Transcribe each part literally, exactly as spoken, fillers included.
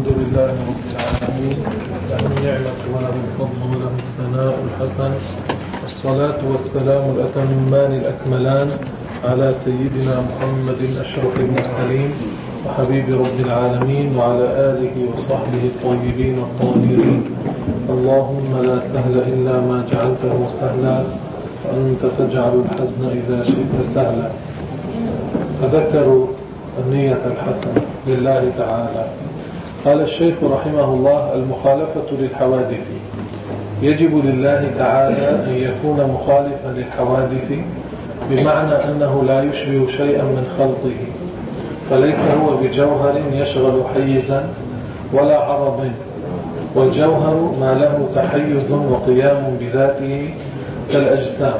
الحمد لله رب العالمين، له النعمة وله الفضل وله الثناء الحسن، الصلاة والسلام الأتمان الأكملان على سيدنا محمد أشرف المرسلين وحبيب رب العالمين وعلى آله وصحبه الطيبين الطاهرين. اللهم لا سهل إلا ما جعلته سهلا وأنت تجعل الحزن إذا شئت سهلا. فذكروا النية الحسنة لله تعالى. قال الشيخ رحمه الله: المخالفة للحوادث. يجب لله تعالى أن يكون مخالفا للحوادث، بمعنى أنه لا يشبه شيئا من خلقه، فليس هو بجوهر يشغل حيزا ولا عرض، والجوهر ما له تحيز وقيام بذاته كالأجسام،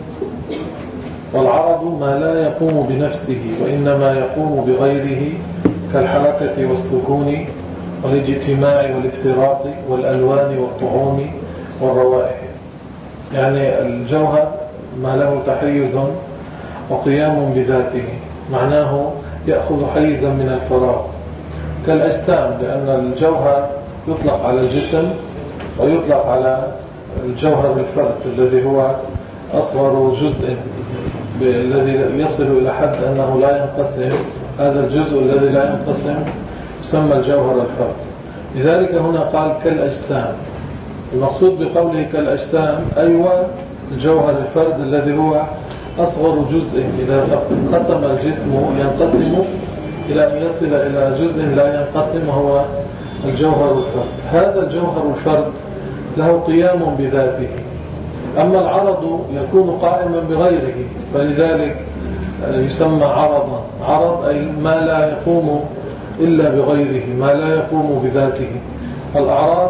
والعرض ما لا يقوم بنفسه وإنما يقوم بغيره كالحركة والسكون والاجتماع والافتراق والألوان والطعوم والروائح. يعني الجوهر ما له تحيز وقيام بذاته، معناه يأخذ حيزا من الفراغ، كالأجسام، لأن الجوهر يطلق على الجسم ويطلق على الجوهر الفرد الذي هو أصغر جزء الذي يصل إلى حد أنه لا ينقسم. هذا الجزء الذي لا ينقسم يسمى الجوهر الفرد. لذلك هنا قال كالأجسام. المقصود بقوله كالأجسام أيوة الجوهر الفرد الذي هو أصغر جزء، إذا انقسم الجسم ينقسم إلى أن يصل إلى جزء لا ينقسم، هو الجوهر الفرد. هذا الجوهر الفرد له قيام بذاته، أما العرض يكون قائما بغيره، فلذلك يسمى عرضا. عرض أي ما لا يقوم إلا بغيره، ما لا يقوم بذاته. الأعراض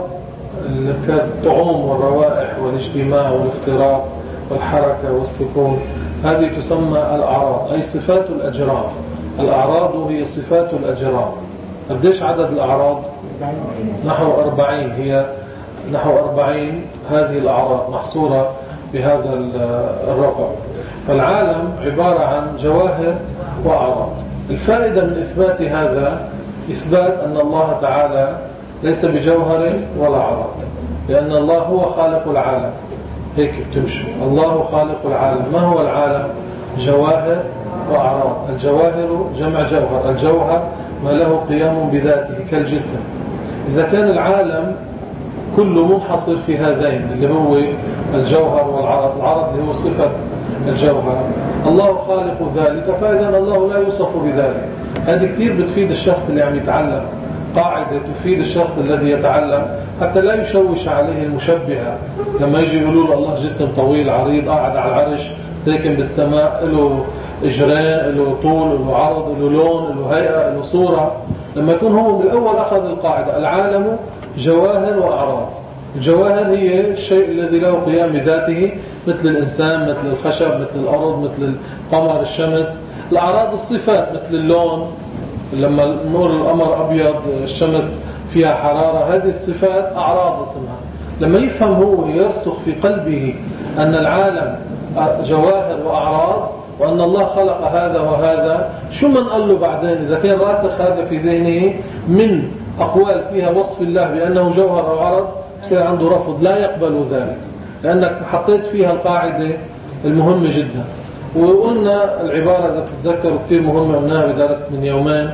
كالطعوم والروائح والاجتماع والافتراق والحركة والسكون، هذه تسمى الأعراض، أي صفات الأجرام. الأعراض هي صفات الأجرام. قديش عدد الأعراض؟ نحو أربعين. هي نحو أربعين هذه الأعراض محصورة بهذا الرقم. فالعالم عبارة عن جواهر وأعراض. الفائدة من إثبات هذا إثبات أن الله تعالى ليس بجوهر ولا عرض، لأن الله هو خالق العالم. هيك بتمشي، الله خالق العالم. ما هو العالم؟ جواهر وأعراض. الجواهر جمع جوهر، الجوهر ما له قيام بذاته كالجسم. إذا كان العالم كله منحصر في هذين اللي هو الجوهر والعرض، العرض اللي هو صفة الجوهر، الله خالق ذلك، فإذا الله لا يوصف بذلك. هذه كثير بتفيد الشخص اللي عم يتعلم، قاعدة تفيد الشخص الذي يتعلم حتى لا يشوش عليه المشبهة. لما يجي يقولوا له الله جسم طويل عريض قاعد على العرش ساكن بالسماء، له إجرين، له طول، له عرض، له لون، له هيئة، له صورة، لما يكون هو بالأول أخذ القاعدة العالم جواهر وأعراض. الجواهر هي الشيء الذي له قيام بذاته، مثل الإنسان، مثل الخشب، مثل الأرض، مثل القمر، الشمس. الأعراض الصفات، مثل اللون، لما نور القمر أبيض، الشمس فيها حرارة، هذه الصفات أعراض اسمها. لما يفهم هو يرسخ في قلبه أن العالم جواهر وأعراض، وأن الله خلق هذا وهذا، شو من قال له بعدين إذا كان راسخ هذا في ذهنه من أقوال فيها وصف الله بأنه جوهر أو عرض، يصير عنده رفض، لا يقبل ذلك، لأنك حطيت فيها القاعدة المهمة جدا. وقلنا العبارة إذا تتذكروا كثير مهمة، قلناها بدرس من يومين: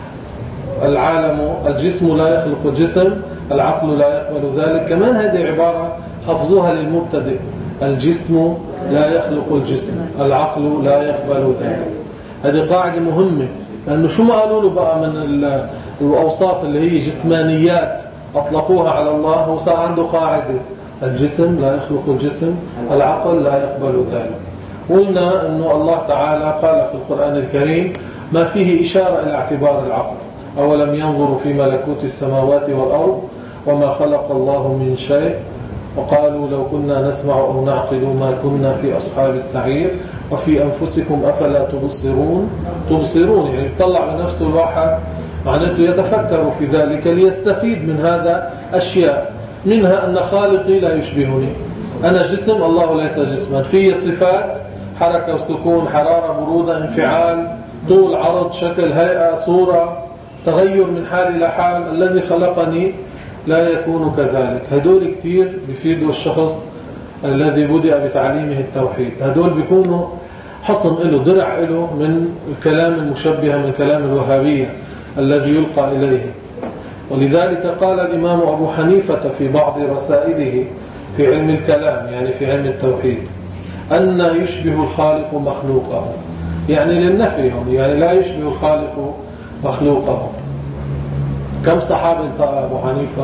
العالم الجسم لا يخلق جسم، العقل لا يقبل ذلك. كمان هذه عبارة حفظوها للمبتدئ: الجسم لا يخلق الجسم، العقل لا يقبل ذلك. هذه قاعدة مهمة، لأنه شو ما قالوا له بقى من الأوصاف اللي هي جسمانيات أطلقوها على الله، هو صار عنده قاعدة: الجسم لا يخلق الجسم، العقل لا يقبل ذلك. قلنا أنه الله تعالى قال في القرآن الكريم ما فيه إشارة إلى اعتبار العقل: أولم ينظروا في ملكوت السماوات والأرض وما خلق الله من شيء، وقالوا لو كنا نسمع أو نعقل ما كنا في أصحاب السعير، وفي أنفسكم أفلا تبصرون. تبصرون يعني يطلع بنفسه الواحد، معناته يتفكر في ذلك ليستفيد من هذا أشياء، منها أن خالقي لا يشبهني، أنا جسم، الله ليس جسما، فيه صفات حركة وسكون، حرارة، برودة، انفعال، طول، عرض، شكل، هيئة، صورة، تغير من حال إلى حال، الذي خلقني لا يكون كذلك. هدول كتير بيفيدوا الشخص الذي بدأ بتعليمه التوحيد. هدول بيكونوا حصن له، درع له من الكلام المشبه، من كلام الوهابية الذي يلقى إليه. ولذلك قال الإمام أبو حنيفة في بعض رسائله في علم الكلام، يعني في علم التوحيد، أن يشبه الخالق مخلوقه، يعني للنفي، يعني لا يشبه الخالق مخلوقه. كم صحابة انتقى أبو حنيفة؟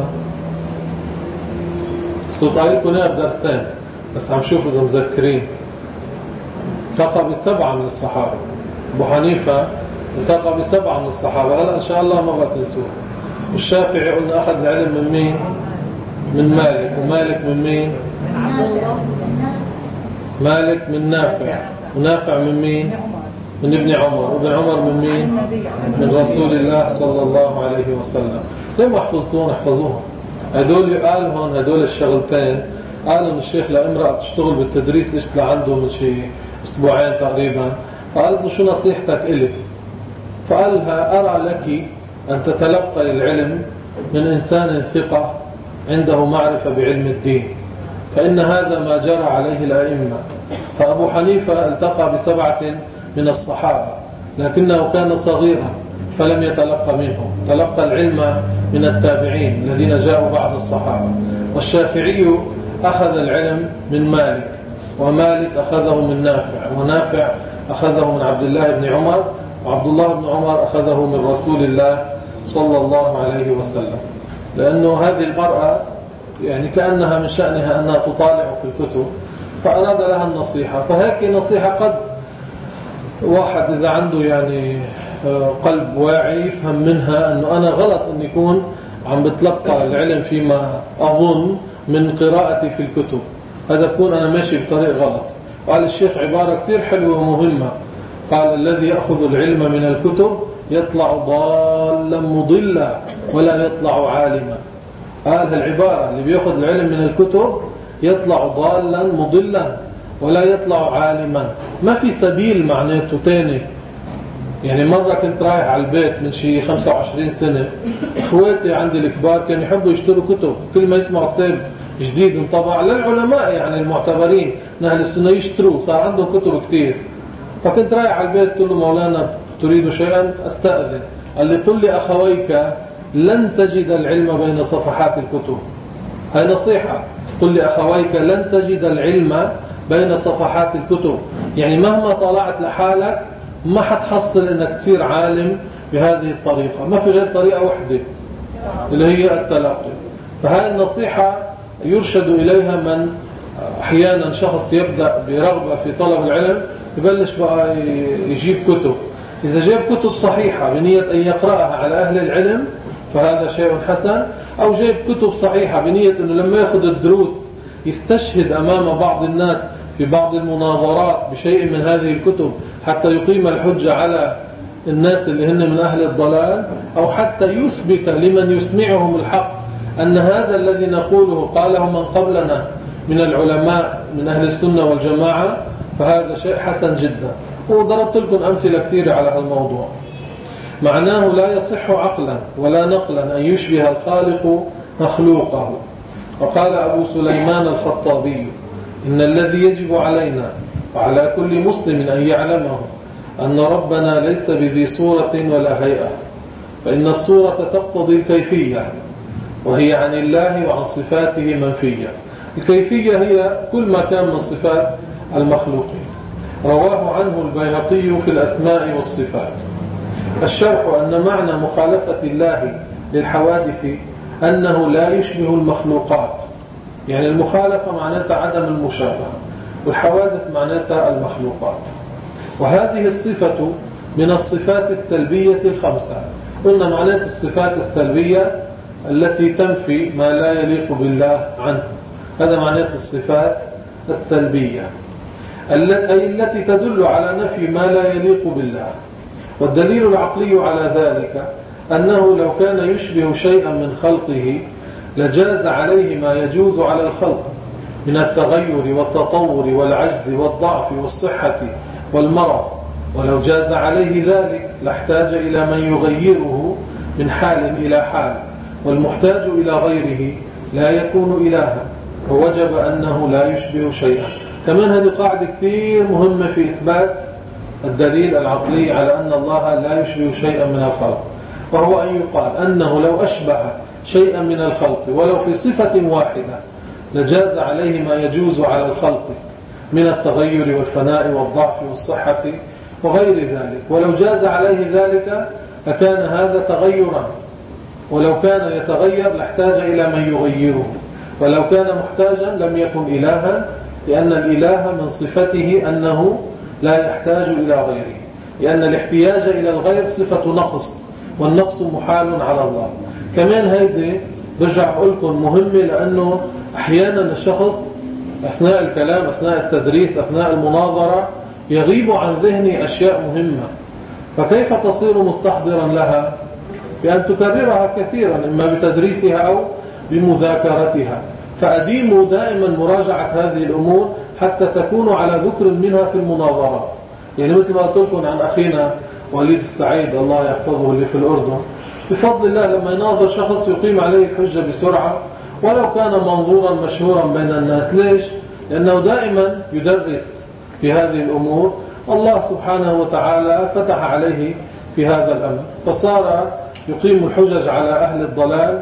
صوت قايلكم ايه بدرسين، بس عم شوفوا إذا مذكرين. التقى بسبعة من الصحابة. أبو حنيفة التقى بسبعة من الصحابة، هلا إن شاء الله ما بتنسوه. الشافعي قلنا أخذ العلم من مين؟ من مالك. ومالك من مين؟ مالك من نافع. ونافع من مين؟ من ابن عمر. وابن عمر من مين؟ من رسول الله صلى الله عليه وسلم. ليه ما حفظتون؟ احفظوهم. هدول قال هون هدول الشغلتين قالوا الشيخ لامرأة تشتغل بالتدريس، اجت لعنده من شيء اسبوعين تقريبا، فقالت له شو نصيحتك إلي؟ فقالها أرى لك أن تتلقى العلم من إنسان ثقة عنده معرفة بعلم الدين، فإن هذا ما جرى عليه الأئمة. فأبو حنيفة التقى بسبعة من الصحابة، لكنه كان صغيرا فلم يتلقى منهم، تلقى العلم من التابعين الذين جاءوا بعد الصحابة. والشافعي أخذ العلم من مالك، ومالك أخذه من نافع، ونافع أخذه من عبد الله بن عمر، وعبد الله بن عمر أخذه من رسول الله صلى الله عليه وسلم. لأنه هذه المرأة يعني كأنها من شأنها أنها تطالع في الكتب، فأراد لها النصيحة. فهيك نصيحة قد واحد إذا عنده يعني قلب واعي يفهم منها أنه أنا غلط أن يكون عم بتلقى العلم فيما أظن من قراءتي في الكتب، هذا يكون أنا ماشي بطريق غلط. قال الشيخ عبارة كتير حلوة ومهمة، قال الذي يأخذ العلم من الكتب يطلع ضالا مضلا ولا يطلع عالما. قال العبارة اللي بيأخذ العلم من الكتب يطلع ضالا مضلا ولا يطلع عالما، ما في سبيل معناته تاني. يعني مرة كنت رايح على البيت من شي خمسة وعشرين سنة، اخواتي عندي الكبار كانوا يحبوا يشتروا كتب، كل ما يسمعوا كتاب جديد انطبع للعلماء يعني المعتبرين من أهل السنة يشتروا، صار عندهم كتب كتير. فكنت رايح على البيت قلت له مولانا تريد شيئا أستأذن؟ قال لي قل لأخويك لن تجد العلم بين صفحات الكتب. هاي نصيحة، قل لأخويك لن تجد العلم بين صفحات الكتب، يعني مهما طلعت لحالك ما حتحصل انك تصير عالم بهذه الطريقة، ما في غير طريقة واحدة اللي هي التلقي. فهذه النصيحة يرشد إليها من أحيانا شخص يبدأ برغبة في طلب العلم يبلش بقى يجيب كتب. إذا جاب كتب صحيحة بنية أن يقرأها على أهل العلم فهذا شيء حسن، أو جاب كتب صحيحة بنية أنه لما يأخذ الدروس يستشهد أمام بعض الناس في بعض المناظرات بشيء من هذه الكتب حتى يقيم الحجة على الناس اللي هن من أهل الضلال، أو حتى يثبت لمن يسمعهم الحق أن هذا الذي نقوله قاله من قبلنا من العلماء من أهل السنة والجماعة، فهذا شيء حسن جدا. وضربت لكم أمثلة كثيرة على هذا الموضوع. معناه لا يصح عقلا ولا نقلا أن يشبه الخالق مخلوقه. وقال أبو سليمان الخطابي إن الذي يجب علينا وعلى كل مسلم أن يعلمه أن ربنا ليس بذي صورة ولا هيئة، فإن الصورة تقتضي الكيفية، وهي عن الله وعن صفاته منفية. الكيفية هي كل ما كان من صفات المخلوقين. رواه عنه البيهقي في الأسماء والصفات. الشرح أن معنى مخالفة الله للحوادث أنه لا يشبه المخلوقات، يعني المخالفة معناتها عدم المشابهة، والحوادث معناتها المخلوقات. وهذه الصفة من الصفات السلبية الخمسة. قلنا معنات الصفات السلبية التي تنفي ما لا يليق بالله عنه، هذا معنات الصفات السلبية أي التي تدل على نفي ما لا يليق بالله. والدليل العقلي على ذلك أنه لو كان يشبه شيئا من خلقه لجاز عليه ما يجوز على الخلق من التغير والتطور والعجز والضعف والصحة والمرض، ولو جاز عليه ذلك لاحتاج إلى من يغيره من حال إلى حال، والمحتاج إلى غيره لا يكون إلها، فوجب أنه لا يشبه شيئا. كمان هذه قاعدة كثير مهمة في إثبات الدليل العقلي على أن الله لا يشبه شيئا من الخلق، وهو أن يقال أنه لو أشبه شيئا من الخلق ولو في صفة واحدة لجاز عليه ما يجوز على الخلق من التغير والفناء والضعف والصحة وغير ذلك، ولو جاز عليه ذلك لكان هذا تغيرا، ولو كان يتغير لاحتاج إلى من يغيره، ولو كان محتاجا لم يكن إلها، لأن الإله من صفته أنه لا يحتاج إلى غيره، لأن الاحتياج إلى الغير صفة نقص، والنقص محال على الله. كمان هيدي برجع أقول لكم مهمة، لأنه أحيانا الشخص أثناء الكلام، أثناء التدريس، أثناء المناظرة يغيب عن ذهني أشياء مهمة، فكيف تصير مستحضرا لها؟ بأن تكررها كثيرا، إما بتدريسها أو بمذاكرتها. فأديموا دائما مراجعة هذه الأمور حتى تكونوا على ذكر منها في المناظرات. يعني مثل ما قلت لكم عن أخينا وليد السعيد الله يحفظه اللي في الأردن، بفضل الله لما يناظر شخص يقيم عليه الحجة بسرعة ولو كان منظورا مشهورا بين الناس. ليش؟ لأنه دائما يدرس في هذه الأمور، الله سبحانه وتعالى فتح عليه في هذا الأمر، فصار يقيم الحجج على أهل الضلال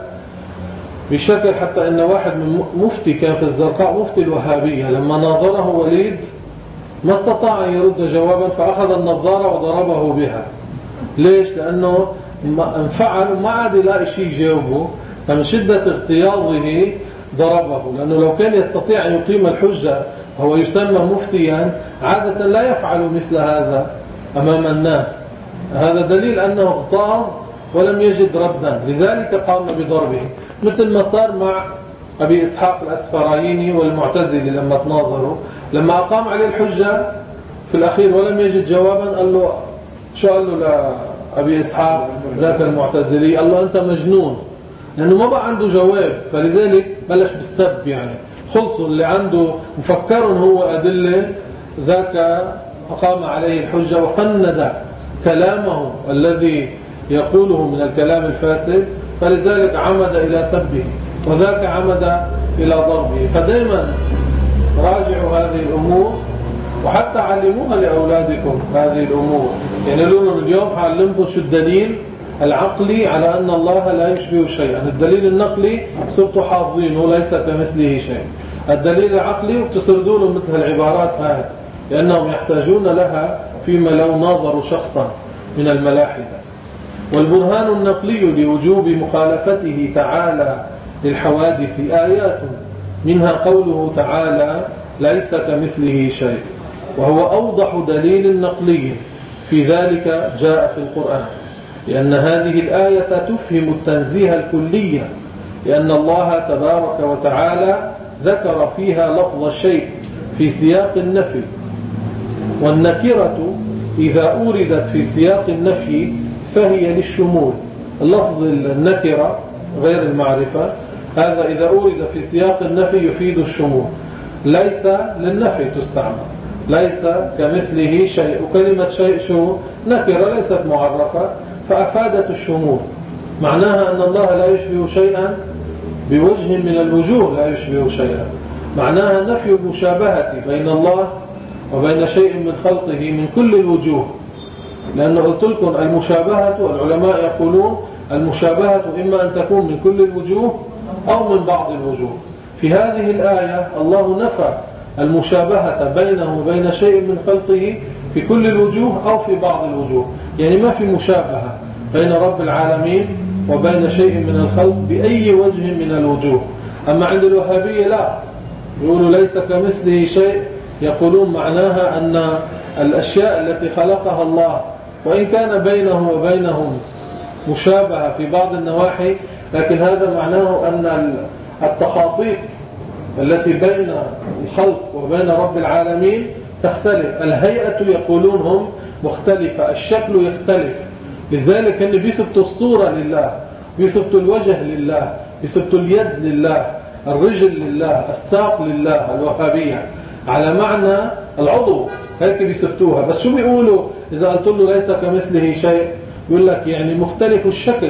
بشكل حتى أن واحد من مفتي كان في الزرقاء، مفتي الوهابية، لما ناظره وليد ما استطاع أن يرد جوابا، فأخذ النظارة وضربه بها. ليش؟ لأنه انفعل وما عاد يلاقي شيء يجاوبه، فمن شدة اغتياظه ضربه، لأنه لو كان يستطيع أن يقيم الحجة وهو يسمى مفتيا عادة لا يفعل مثل هذا أمام الناس. هذا دليل أنه اغتاظ ولم يجد ردا، لذلك قام بضربه، مثل ما صار مع أبي إسحاق الأسفرايني والمعتزلي لما تناظروا، لما أقام عليه الحجة في الأخير ولم يجد جوابا، قال له شو قال له لأبي إسحاق ذاك المعتزلي؟ قال له أنت مجنون، لأنه ما بقى عنده جواب، فلذلك بلش بالسب. يعني خلصوا اللي عنده مفكر هو أدلة، ذاك أقام عليه الحجة وفند كلامه الذي يقوله من الكلام الفاسد، فلذلك عمد إلى سبه، وذاك عمد إلى ضربه. فدائما راجعوا هذه الأمور، وحتى علموها لأولادكم هذه الأمور. يعني لهم اليوم حعلمكم شو الدليل العقلي على أن الله لا يشبه شيئا. الدليل النقلي صرتوا حافظينه ليس كمثله شيء، الدليل العقلي وبتسردوا له مثل العبارات هذه، لأنهم يحتاجون لها فيما لو ناظروا شخصا من الملاحدة. والبرهان النقلي لوجوب مخالفته تعالى للحوادث آيات، منها قوله تعالى ليس كمثله شيء، وهو أوضح دليل نقلي في ذلك جاء في القرآن، لأن هذه الآية تفهم التنزيه الكلية، لأن الله تبارك وتعالى ذكر فيها لفظ الشيء في سياق النفي، والنكرة إذا أوردت في سياق النفي فهي للشمول. اللفظ النكرة غير المعرفة هذا إذا أورد في سياق النفي يفيد الشمول، ليس للنفي تستعمل، ليس كمثله شيء. وكلمة شيء شو؟ نكرة ليست معرفة، فأفادت الشمول، معناها أن الله لا يشبه شيئا بوجه من الوجوه، لا يشبه شيئا، معناها نفي المشابهة بين الله وبين شيء من خلقه من كل الوجوه. لأنه قلت لكم المشابهة، العلماء يقولون المشابهة إما أن تكون من كل الوجوه أو من بعض الوجوه. في هذه الآية الله نفى المشابهة بينه وبين شيء من خلقه في كل الوجوه أو في بعض الوجوه، يعني ما في مشابهة بين رب العالمين وبين شيء من الخلق بأي وجه من الوجوه. أما عند الوهابية لا، يقولوا ليس كمثله شيء، يقولون معناها أن الأشياء التي خلقها الله وإن كان بينه وبينهم مشابهة في بعض النواحي، لكن هذا معناه أن التخاطيط التي بين الخلق وبين رب العالمين تختلف. الهيئة يقولون هم مختلفة، الشكل يختلف، لذلك أن بيثبتوا الصورة لله، بيثبتوا الوجه لله، بيثبتوا اليد لله، الرجل لله، الساق لله. الوهابية على معنى العضو هيك بيثبتوها. بس شو بيقولوا إذا قلت له ليس كمثله شيء؟ يقول لك يعني مختلف الشكل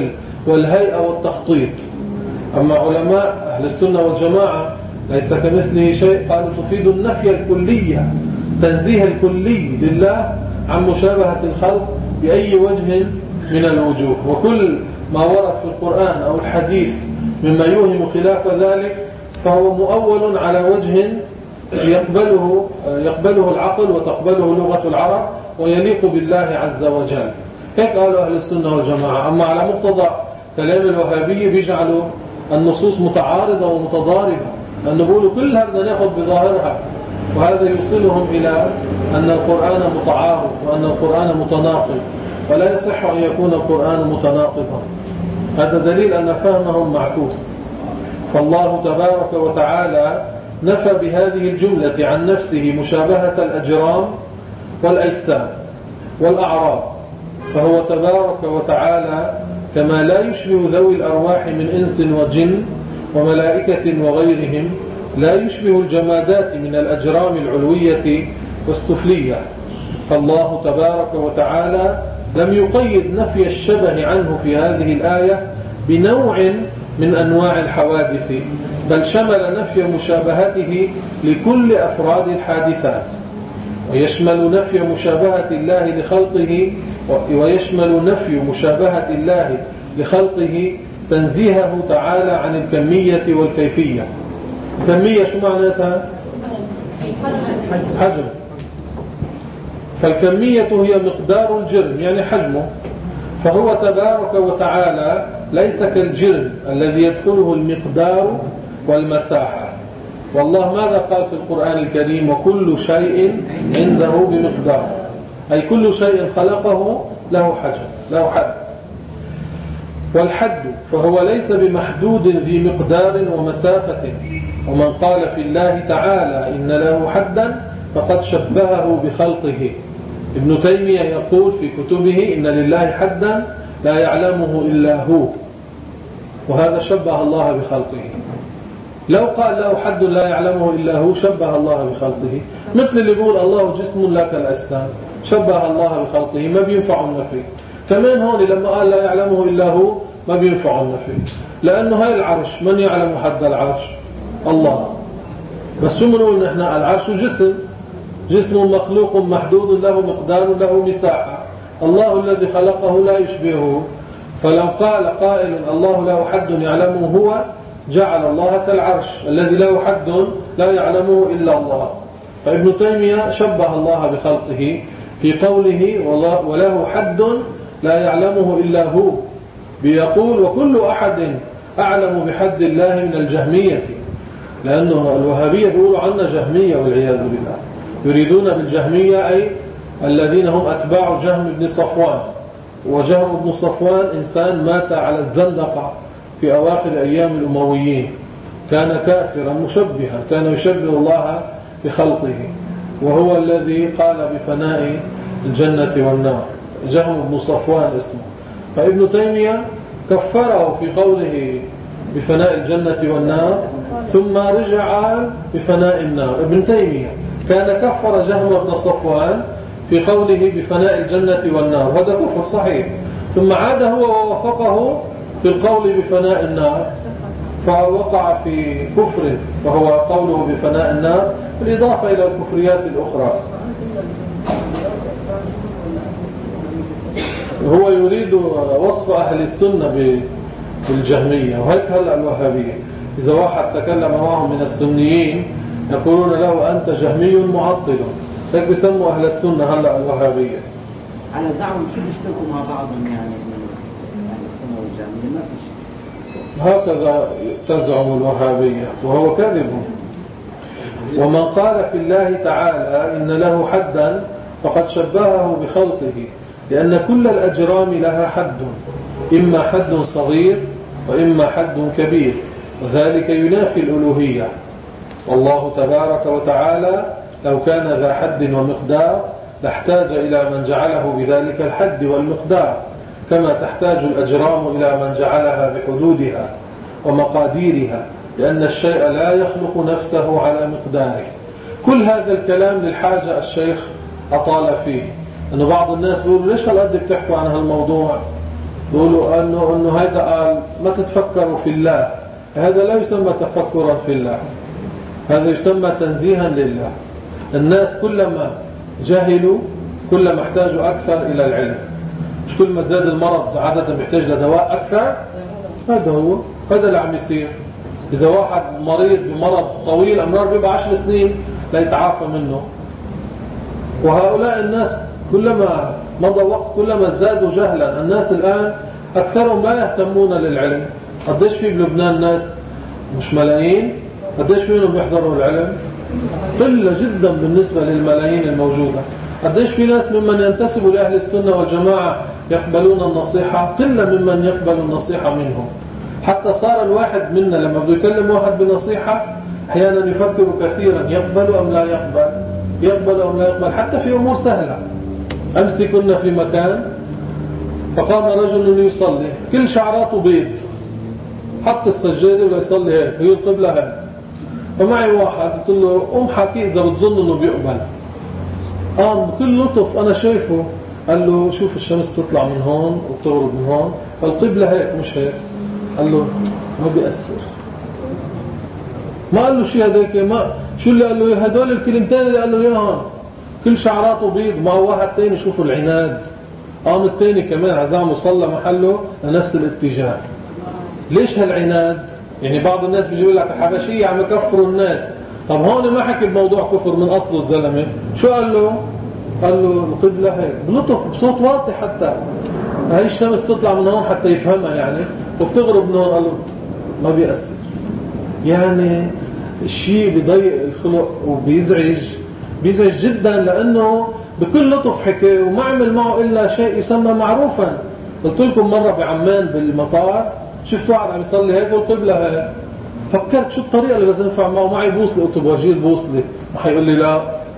والهيئة والتخطيط. أما علماء أهل السنة والجماعة ليس كمثله شيء، قالوا تفيد النفي الكلية، تنزيه الكلي لله عن مشابهة الخلق بأي وجه من الوجوه، وكل ما ورد في القرآن أو الحديث مما يوهم خلاف ذلك فهو مؤول على وجه يقبله, يقبله العقل وتقبله لغة العرب ويليق بالله عز وجل. هيك قالوا أهل السنة والجماعة. أما على مقتضى كلام الوهابية بيجعلوا النصوص متعارضة ومتضاربة، أنه بيقولوا كلها بدنا ناخذ بظاهرها، وهذا يوصلهم إلى أن القرآن متعارض وأن القرآن متناقض، ولا يصح أن يكون القرآن متناقضا. هذا دليل أن فهمهم معكوس. فالله تبارك وتعالى نفى بهذه الجملة عن نفسه مشابهة الأجرام والأجسام والأعراض، فهو تبارك وتعالى كما لا يشبه ذوي الأرواح من إنس وجن وملائكة وغيرهم لا يشبه الجمادات من الأجرام العلوية والسفلية. فالله تبارك وتعالى لم يقيد نفي الشبه عنه في هذه الآية بنوع من أنواع الحوادث، بل شمل نفي مشابهته لكل أفراد الحادثات، ويشمل نفي مشابهة الله لخلقه ويشمل نفي مشابهة الله لخلقه تنزيهه تعالى عن الكمية والكيفية. الكمية شو معناتها؟ حجم. فالكمية هي مقدار الجرم يعني حجمه، فهو تبارك وتعالى ليس كالجرم الذي يدخله المقدار والمساحة. والله ماذا قال في القرآن الكريم؟ وكل شيء عنده بمقدار، أي كل شيء خلقه له حجم له حد. والحد فهو ليس بمحدود ذي مقدار ومسافة. ومن قال في الله تعالى إن له حدا فقد شبهه بخلقه. ابن تيمية يقول في كتبه إن لله حدا لا يعلمه إلا هو، وهذا شبه الله بخلقه. لو قال له حد لا يعلمه إلا هو شبه الله بخلقه، مثل اللي يقول الله جسم لا كالأجسام شبه الله بخلقه، ما بينفع النفي. كمان هون لما قال لا يعلمه إلا هو ما بينفع النفي، لأنه هاي العرش من يعلم حد العرش؟ الله. بس شو منقول نحن؟ العرش جسم جسم مخلوق محدود له مقدار له مساحة، الله الذي خلقه لا يشبهه. فلو قال قائل الله له حد يعلمه هو جعل الله كالعرش الذي له حد لا يعلمه إلا الله. فابن تيمية شبه الله بخلقه في قوله وله حد لا يعلمه إلا هو، بيقول وكل أحد أعلم بحد الله من الجهمية، لأنه الوهابية بيقولوا عنا جهمية والعياذ بالله، يريدون بالجهمية أي الذين هم أتباع جهم بن صفوان. وجهم بن صفوان إنسان مات على الزندقة في أواخر أيام الأمويين، كان كافرا مشبها، كان يشبه الله بخلقه، وهو الذي قال بفناء الجنة والنار. جهم بن صفوان اسمه. فابن تيمية كفره في قوله بفناء الجنة والنار، ثم رجع بفناء النار. ابن تيمية كان كفر جهم بن صفوان في قوله بفناء الجنة والنار، هذا كفر صحيح، ثم عاد هو ووافقه في القول بفناء النار، فوقع في كفر وهو قوله بفناء النار، بالإضافة إلى الكفريات الأخرى. هو يريد وصف أهل السنة بالجهمية، وهيك هلأ الوهابية إذا واحد تكلم معهم من السنيين يقولون له أنت جهمي معطل، هيك بيسموا أهل السنة هلأ الوهابية. على زعم شو بيشتركوا مع بعضهم يعني أهل السنة والجهمية؟ ما فيش. هكذا تزعم الوهابية وهو كذب. ومن قال في الله تعالى إن له حدا فقد شبهه بخلقه، لأن كل الأجرام لها حد، إما حد صغير وإما حد كبير، وذلك ينافي الألوهية. والله تبارك وتعالى لو كان ذا حد ومقدار لاحتاج إلى من جعله بذلك الحد والمقدار، كما تحتاج الأجرام إلى من جعلها بحدودها ومقاديرها، لأن الشيء لا يخلق نفسه على مقداره. كل هذا الكلام للحاجة الشيخ أطال فيه، أنه بعض الناس بيقولوا ليش هالقد بتحكوا عن هالموضوع؟ بيقولوا أنه, أنه هذا قال ما تتفكروا في الله، هذا لا يسمى تفكرا في الله، هذا يسمى تنزيها لله. الناس كلما جاهلوا كلما احتاجوا أكثر إلى العلم، مش كل ما زاد المرض عادة بيحتاج لدواء أكثر. هذا هو هذا اللي عم يصير. إذا واحد مريض بمرض طويل أمرار بيبقى عشر سنين لا يتعافى منه. وهؤلاء الناس كلما مضى وقت كلما ازدادوا جهلا. الناس الآن أكثرهم لا يهتمون للعلم. قديش في بلبنان ناس مش ملايين؟ قديش فيهم بيحضروا العلم؟ قلة جدا بالنسبة للملايين الموجودة. قديش في ناس ممن ينتسبوا لأهل السنة والجماعة يقبلون النصيحة؟ قلة ممن يقبل النصيحة منهم. حتى صار الواحد منا لما بده يكلم واحد بنصيحة أحيانا يفكر كثيرا يقبل أم لا يقبل، يقبل أم لا يقبل، حتى في أمور سهلة. أمس كنا في مكان فقام رجل يصلي كل شعراته بيض، حط السجادة ويصلي هيك هي القبلة هيك. فمعي واحد قلت له قوم حكي إذا بتظن إنه بيقبل. قام بكل لطف أنا شايفه قال له شوف الشمس تطلع من هون وتغرب من هون، فالقبلة هيك مش هيك. قال له ما بيأثر. ما قال له شيء هذاك، ما شو اللي قال له هدول الكلمتين اللي قال له اياهم. كل شعراته بيض. مع واحد تاني شوفوا العناد، قام التاني كمان عزام وصلى محله لنفس الاتجاه. ليش هالعناد؟ يعني بعض الناس بيجي يقول لك الحبشية عم يكفروا الناس. طب هون ما حكي بموضوع كفر من اصله الزلمه. شو قال له؟ قال له القبلة هيك بلطف بصوت واطي، حتى هاي الشمس تطلع من هون حتى يفهمها يعني وبتغرب من هون. قال له ما بيأثر. يعني الشيء بيضيق الخلق وبيزعج، بيزعج جدا، لأنه بكل لطف حكي وما عمل معه إلا شيء يسمى معروفا. قلت لكم مرة بعمان بالمطار شفت واحد عم يصلي هيك والقبلة هيك، فكرت شو الطريقة اللي بس ينفع معه. معي بوصلة، قلت له بورجيه البوصلة، ما حيقول لي لا.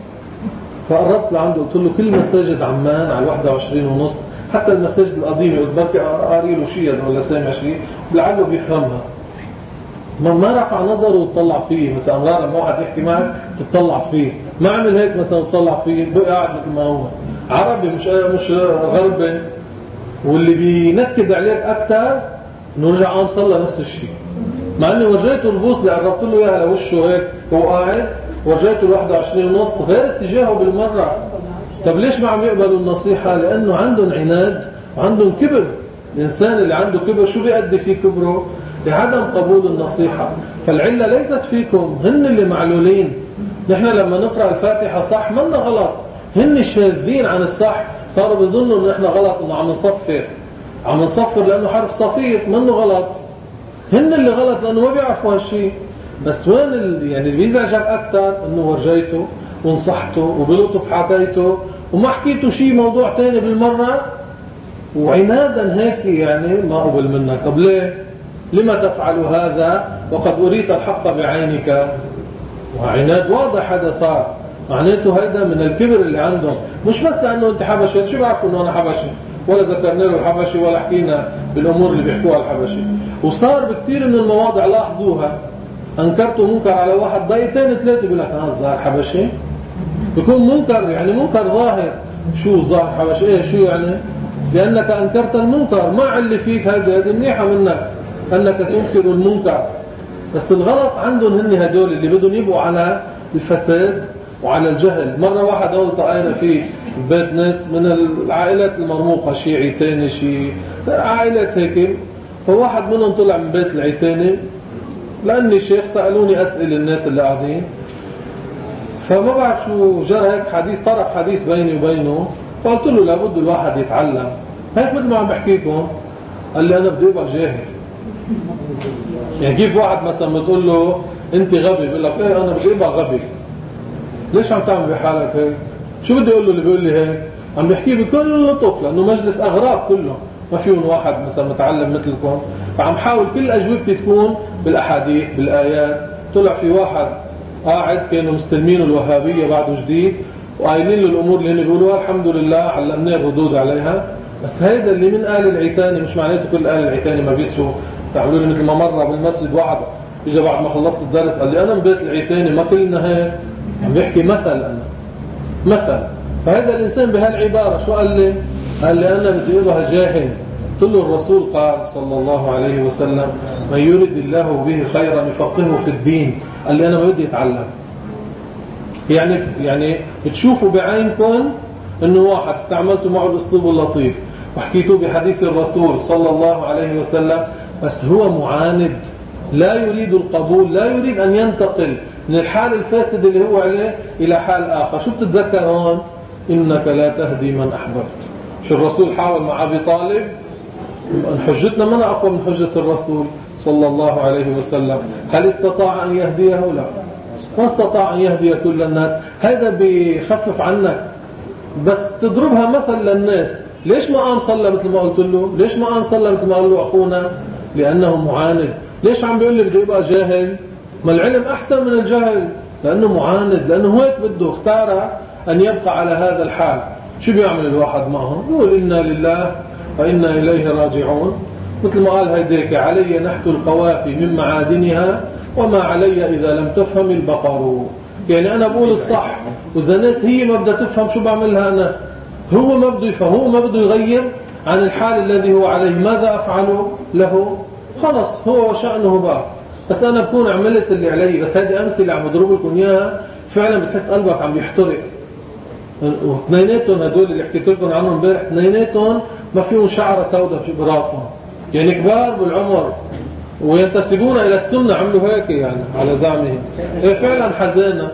فقربت لعنده قلت له كل مساجد عمان على الواحدة وعشرين ونص، حتى المساجد القديمة قلت بركي قاري له شيء ولا سامع شيء لعله بيفهمها. ما ما رفع نظره وتطلع فيه. مثلا غير لما واحد يحكي معك تطلع فيه، ما عمل هيك مثلا وتطلع فيه، بقى قاعد مثل ما هو عربي مش مش غربي. واللي بينكد عليك اكثر انه رجع قام صلى نفس الشيء، مع اني ورجيته البوصله قربت له اياها لوشه هيك هو قاعد، ورجيته الواحدة وعشرين ونص غير اتجاهه بالمره. طب ليش ما عم يقبلوا النصيحه؟ لانه عندهم عناد وعندهم كبر. الانسان اللي عنده كبر شو بيؤدي فيه كبره؟ لعدم قبول النصيحة. فالعلة ليست فيكم، هن اللي معلولين. نحن لما نقرأ الفاتحة صح منا غلط، هن الشاذين عن الصح صاروا بيظنوا ان احنا غلط، انه عم نصفر عم نصفر لانه حرف صفير منه غلط. هن اللي غلط لانه ما بيعرفوا هالشيء. بس وين اللي يعني اللي بيزعجك اكثر؟ انه ورجيته ونصحته وبلطف حكيته وما حكيته شيء موضوع تاني بالمرة وعنادا هيك يعني ما قبل منك. طب ليه؟ لما تفعل هذا وقد أريت الحق بعينك؟ وعناد واضح هذا صار، معناته هيدا من الكبر اللي عندهم. مش بس لأنه أنت حبشي، شو بعرفوا أنه أنا حبشي ولا ذكرنا له الحبشي ولا حكينا بالأمور اللي بيحكوها الحبشي. وصار بكثير من المواضع لاحظوها، أنكرتوا منكر على واحد دقيقتين ثلاثة بيقول لك آه ظاهر حبشي، بيكون منكر يعني منكر ظاهر. شو ظاهر حبشي؟ إيه شو يعني؟ لأنك أنكرت المنكر، ما اللي فيك هذا هذه منيحة منك أنك تنكر المنكر. بس الغلط عندهم هن هدول اللي بدهم يبقوا على الفساد وعلى الجهل. مرة واحد أول طقينا فيه بيت ناس من العائلات المرموقة، شيء عيتاني شيء عائلات هيك، فواحد منهم طلع من بيت العيتاني لأني شيخ سألوني أسئلة الناس اللي قاعدين، فما بعرف شو جرى هيك حديث طرف حديث بيني وبينه، فقلت له لابد الواحد يتعلم هيك مثل ما عم بحكيكم. قال لي أنا بدي أبقى جاهل. يعني كيف واحد مثلا بتقول له انت غبي بيقول لك ايه انا بدي ابقى غبي. ليش عم تعمل بحالك هيك؟ شو بدي اقول له اللي بيقول لي هيك؟ عم بحكيه بكل لطف لانه مجلس اغراب كله ما فيهم واحد مثلا متعلم مثلكم، فعم حاول كل اجوبتي تكون بالاحاديث بالايات. طلع في واحد قاعد كانوا مستلمين الوهابيه بعده جديد وقايلين له الامور اللي هن بيقولوها الحمد لله علمناه الردود عليها. بس هيدا اللي من آل العيتاني، مش معناته كل آل العيتاني ما بيسوا. تعملوا لي مثل ما مرة بالمسجد واحد اجى بعد ما خلصت الدرس قال لي انا من بيت العيتاني ما كلنا هيك. عم بيحكي مثل انا مثل. فهذا الانسان بهالعبارة شو قال لي؟ قال لي انا بدي ابقى جاهل قلت له الرسول قال صلى الله عليه وسلم من يرد الله به خيرا يفقهه في الدين. قال لي أنا ما بدي أتعلم. يعني يعني تشوفوا بعينكم إنه واحد استعملتوا معه الأسلوب اللطيف وحكيتوا بحديث الرسول صلى الله عليه وسلم، بس هو معاند، لا يريد القبول، لا يريد أن ينتقل من الحال الفاسد اللي هو عليه إلى حال آخر. شو بتتذكر هون؟ إنك لا تهدي من أحببت. شو الرسول حاول مع أبي طالب؟ حجتنا من أقوى من حجة الرسول صلى الله عليه وسلم. هل استطاع أن يهديه؟ لا، ما استطاع أن يهدي كل الناس. هذا بيخفف عنك، بس تضربها مثل للناس. ليش ما قام صلى مثل ما قلت له؟ ليش ما قام صلى مثل ما قال له أخونا؟ لأنه معاند. ليش عم بيقول لي بده يبقى جاهل؟ ما العلم أحسن من الجهل، لأنه معاند، لأنه هيك بده اختار أن يبقى على هذا الحال. شو بيعمل الواحد معهم؟ يقول إنا لله وإنا إليه راجعون، مثل ما قال هيديك علي نحت القوافي من معادنها وما علي إذا لم تفهم البقر. يعني أنا بقول الصح، وإذا ناس هي ما بدها تفهم شو بعملها أنا؟ هو ما بده يفهم، هو ما بده يغير عن الحال الذي هو عليه. ماذا أفعل له؟ خلص هو وشأنه بقى، بس أنا بكون عملت اللي علي. بس هذه أمثلة عم بضرب لكم إياها فعلا بتحس قلبك عم يحترق. واثنيناتهم هدول اللي حكيت لكم عنهم امبارح، اثنيناتهم ما فيهم شعره سوداء براسهم، يعني كبار بالعمر وينتسبون إلى السنة، عملوا هيك يعني على زعمهم. هي فعلا حزانة.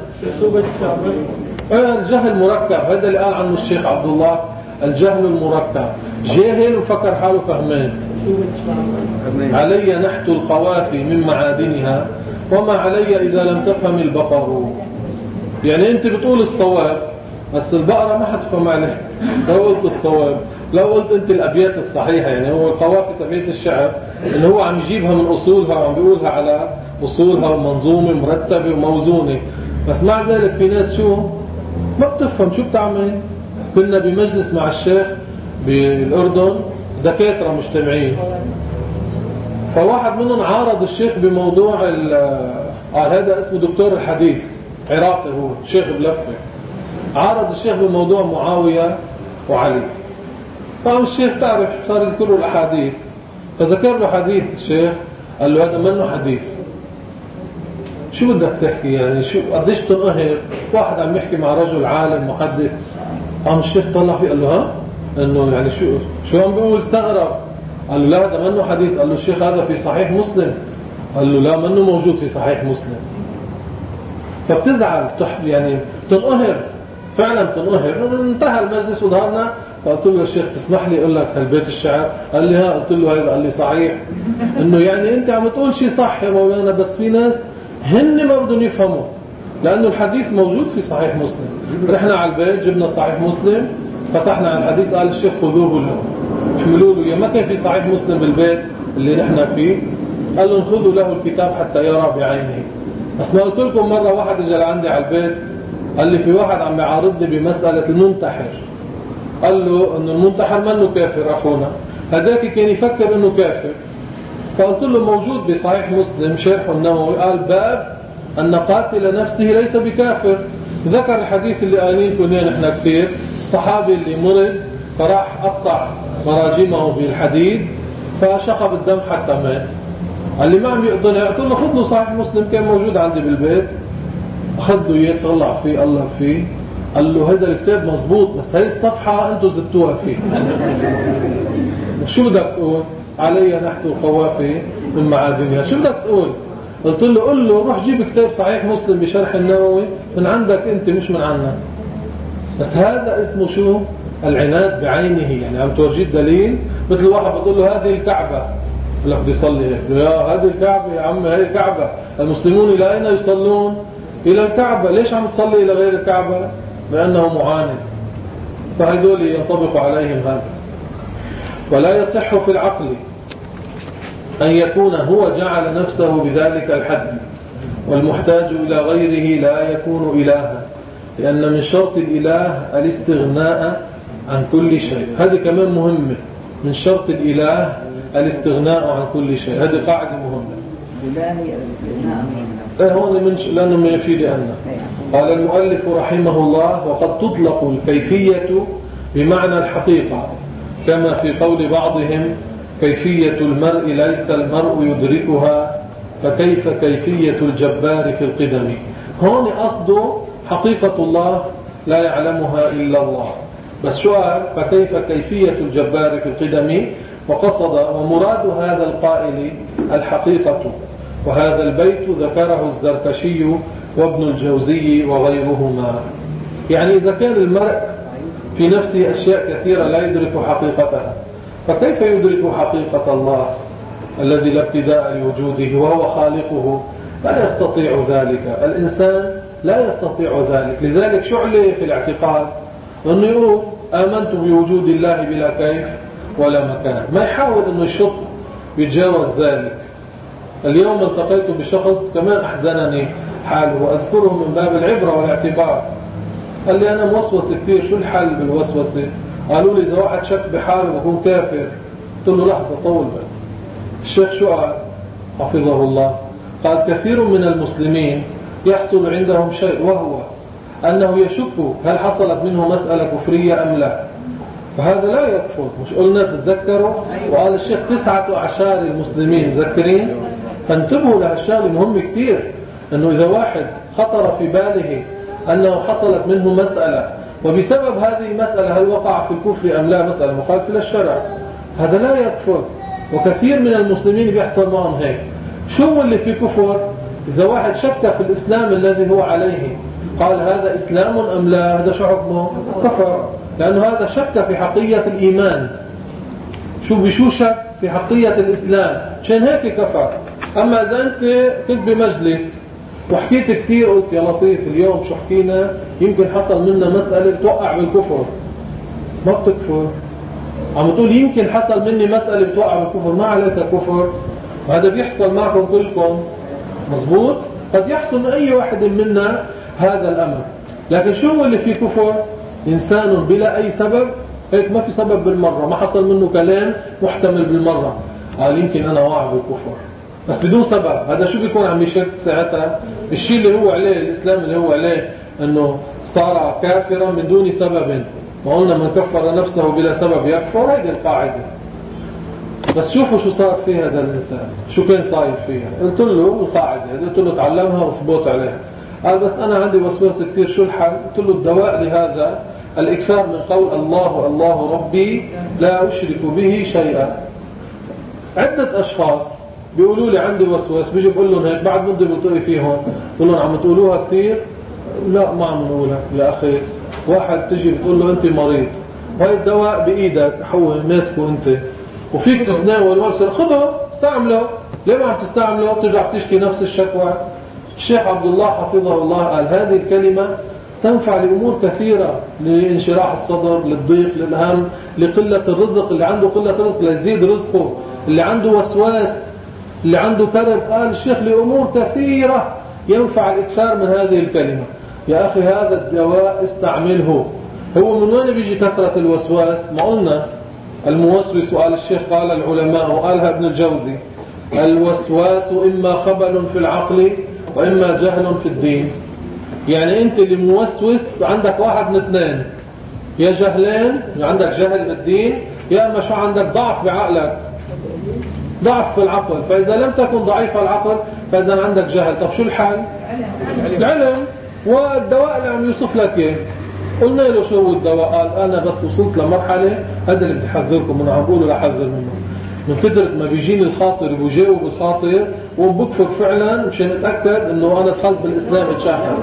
الجهل مركب، هذا اللي قال عنه الشيخ عبد الله، الجهل المركب. جاهل وفكر حاله فهمان. علي نحت القوافي من معادنها وما علي إذا لم تفهم البقر. يعني أنت بتقول الصواب بس البقرة ما حتفهم عليه لو قلت الصواب. لو قلت أنت الأبيات الصحيحة، يعني هو القوافي أبيات الشعر اللي هو عم يجيبها من أصولها وعم بيقولها على أصولها ومنظومة مرتبة وموزونة، بس مع ذلك في ناس شو ما بتفهم شو بتعمل. كنا بمجلس مع الشيخ بالأردن، دكاترة مجتمعين، فواحد منهم عارض الشيخ بموضوع آه هذا اسمه دكتور الحديث، عراقي هو الشيخ بلفة، عارض الشيخ بموضوع معاوية وعلي. فقام الشيخ تعرف صار يذكروا الأحاديث، فذكر له حديث الشيخ، قال له هذا منه حديث. شو بدك تحكي يعني؟ شو قديش تنقهر واحد عم يحكي مع رجل عالم محدث. قام الشيخ طلع فيه قال له ها انه يعني شو شو عم بيقول؟ استغرب. قال له لا هذا منه حديث. قال له الشيخ هذا في صحيح مسلم. قال له لا منه موجود في صحيح مسلم. فبتزعل يعني تنقهر، فعلا تنقهر. انتهى المجلس وظهرنا، فقلت له يا شيخ تسمح لي اقول لك هالبيت الشعر؟ قال لي ها. قلت له هذا. قال لي صحيح. انه يعني انت عم تقول شيء صح يا مولانا، بس في ناس هن ما بدهم يفهموا، لانه الحديث موجود في صحيح مسلم. رحنا على البيت جبنا صحيح مسلم، فتحنا على الحديث، قال الشيخ خذوه له احملوا له. ما كان في صحيح مسلم بالبيت اللي نحن فيه. قال له خذوا له الكتاب حتى يرى بعينه. بس ما قلت لكم مرة واحد اجى لعندي على البيت قال لي في واحد عم يعارضني بمسألة المنتحر. قال له انه المنتحر منه كافر اخونا، هذاك كان يفكر انه كافر. فقلت له موجود بصحيح مسلم شرح النووي، قال باب ان قاتل نفسه ليس بكافر. ذكر الحديث اللي قايلين كنا نحن كثير، الصحابي اللي مرض فراح قطع مراجمه بالحديد فشخب الدم حتى مات. قال لي ما عم يقتنع. قلت له خذ له صحيح مسلم كان موجود عندي بالبيت. اخذ له اياه طلع فيه الله فيه، قال له هذا الكتاب مزبوط بس هاي الصفحة انتوا زدتوها فيه. شو بدك تقول؟ علي نحت القوافي من معادنها. شو بدك تقول؟ قلت له قل له روح جيب كتاب صحيح مسلم بشرح النووي من عندك انت مش من عنا. بس هذا اسمه شو؟ العناد بعينه. يعني عم تورجيه الدليل، مثل واحد بتقول له هذه الكعبة، يقول لك بيصلي هيك. يا هذه الكعبة يا عم، هي الكعبة. المسلمون الى اين يصلون؟ الى الكعبة. ليش عم تصلي الى غير الكعبة؟ لانه معاند. فهذول ينطبق عليهم هذا. ولا يصح في العقل أن يكون هو جعل نفسه بذلك الحد، والمحتاج إلى غيره لا يكون إلها، لأن من شرط الإله الاستغناء عن كل شيء. هذه كمان مهمة، من شرط الإله الاستغناء عن كل شيء. هذه قاعدة مهمة. إيه هون من ش... لأنه ما يفيد أنه قال المؤلف رحمه الله وقد تطلق الكيفية بمعنى الحقيقة، كما في قول بعضهم كيفية المرء ليس المرء يدركها فكيف كيفية الجبار في القدم. هون قصده حقيقة الله لا يعلمها إلا الله، بس سؤال فكيف كيفية الجبار في القدم، وقصد ومراد هذا القائل الحقيقة. وهذا البيت ذكره الزركشي وابن الجوزي وغيرهما. يعني إذا كان المرء في نفسه أشياء كثيرة لا يدرك حقيقتها، فكيف يدرك حقيقة الله الذي لا ابتداء لوجوده وهو خالقه؟ لا يستطيع ذلك الإنسان، لا يستطيع ذلك. لذلك شعلة في الاعتقاد أنه يقول آمنت بوجود الله بلا كيف ولا مكان، ما يحاول أنه يشط يتجاوز ذلك. اليوم التقيت بشخص كمان أحزنني حاله وأذكره من باب العبرة والاعتبار. قال لي أنا موسوس كثير، شو الحل بالوسوسة؟ قالوا لي إذا واحد شك بحاله بكون كافر. قلت له لحظة طول بقى. الشيخ شو قال حفظه الله؟ قال كثير من المسلمين يحصل عندهم شيء، وهو أنه يشك هل حصلت منه مسألة كفرية أم لا، فهذا لا يكفر. مش قلنا تتذكروا؟ وقال الشيخ تسعة أعشار المسلمين مذكرين. فانتبهوا لهالشغله مهم كتير، أنه إذا واحد خطر في باله أنه حصلت منه مسألة وبسبب هذه المسألة هل وقع في الكفر أم لا، مسألة مخالفة للشرع، هذا لا يكفر. وكثير من المسلمين بيحصل معهم هيك. شو اللي في كفر؟ إذا واحد شك في الإسلام الذي هو عليه، قال هذا إسلام أم لا، هذا شو حكمه؟ كفر، لأنه هذا شك في حقية الإيمان. شو بشو شك؟ في حقية الإسلام، عشان هيك كفر. أما إذا أنت كنت بمجلس وحكيت كتير، قلت يا لطيف اليوم شو حكينا يمكن حصل منا مسألة توقع بالكفر، ما بتكفر. عم تقول يمكن حصل مني مسألة بتوقع بالكفر، ما عليك كفر. وهذا بيحصل معكم كلكم، مزبوط؟ قد يحصل من أي واحد منا هذا الأمر. لكن شو هو اللي فيه كفر؟ إنسان بلا أي سبب، هيك ما في سبب بالمرة، ما حصل منه كلام محتمل بالمرة، قال يمكن أنا واقع بالكفر بس بدون سبب. هذا شو بيكون عم يشك ساعتها؟ الشيء اللي هو عليه، الإسلام اللي هو عليه، أنه صار كافرا من دون سبب. ما قلنا من كفر نفسه بلا سبب يكفر، هذه القاعدة. بس شوفوا شو صار في هذا الإنسان، شو كان صاير فيها. قلت له القاعدة، قلت له تعلمها واثبت عليها. قال بس أنا عندي وسواس كثير، شو الحل؟ قلت له الدواء لهذا الإكثار من قول الله الله ربي لا أشرك به شيئا. عدة أشخاص بيقولوا لي عندي وسواس، بيجي بقول لهم هيك بعد مدة بلتقي فيهم، بقول لهم عم تقولوها كثير؟ لا ما عم نقولها. يا أخي واحد تجي بتقول له أنت مريض وهي الدواء بإيدك، حول ماسكه أنت وفيك تتناول وصل، خذه استعمله. ليه ما عم تستعمله؟ بترجع بتشكي نفس الشكوى. الشيخ عبد الله حفظه الله قال هذه الكلمة تنفع لأمور كثيرة، لانشراح الصدر، للضيق، للهم، لقلة الرزق، اللي عنده قلة رزق ليزيد رزقه، اللي عنده وسواس، اللي عنده كرب. قال الشيخ لأمور كثيرة ينفع الإكثار من هذه الكلمة. يا أخي هذا الدواء استعمله. هو من وين بيجي كثرة الوسواس؟ ما قلنا الموسوس، وقال الشيخ قال العلماء وقالها ابن الجوزي الوسواس إما خبل في العقل وإما جهل في الدين. يعني أنت اللي موسوس عندك واحد من اثنين، يا جهلين، عندك جهل بالدين، يا أما شو عندك ضعف بعقلك، ضعف في العقل. فإذا لم تكن ضعيف العقل فإذا عندك جهل. طب شو الحل؟ العلم. والدواء اللي عم يوصف لك ايه؟ قلنا له شو هو الدواء؟ قال أنا بس وصلت لمرحلة هذا اللي بدي أحذركم منه، عم بقوله لأحذر منه. من كثرة ما بيجيني الخاطر وبجاوب الخاطر وبكفر فعلا مشان اتأكد انه انا دخلت بالاسلام اتشاهد.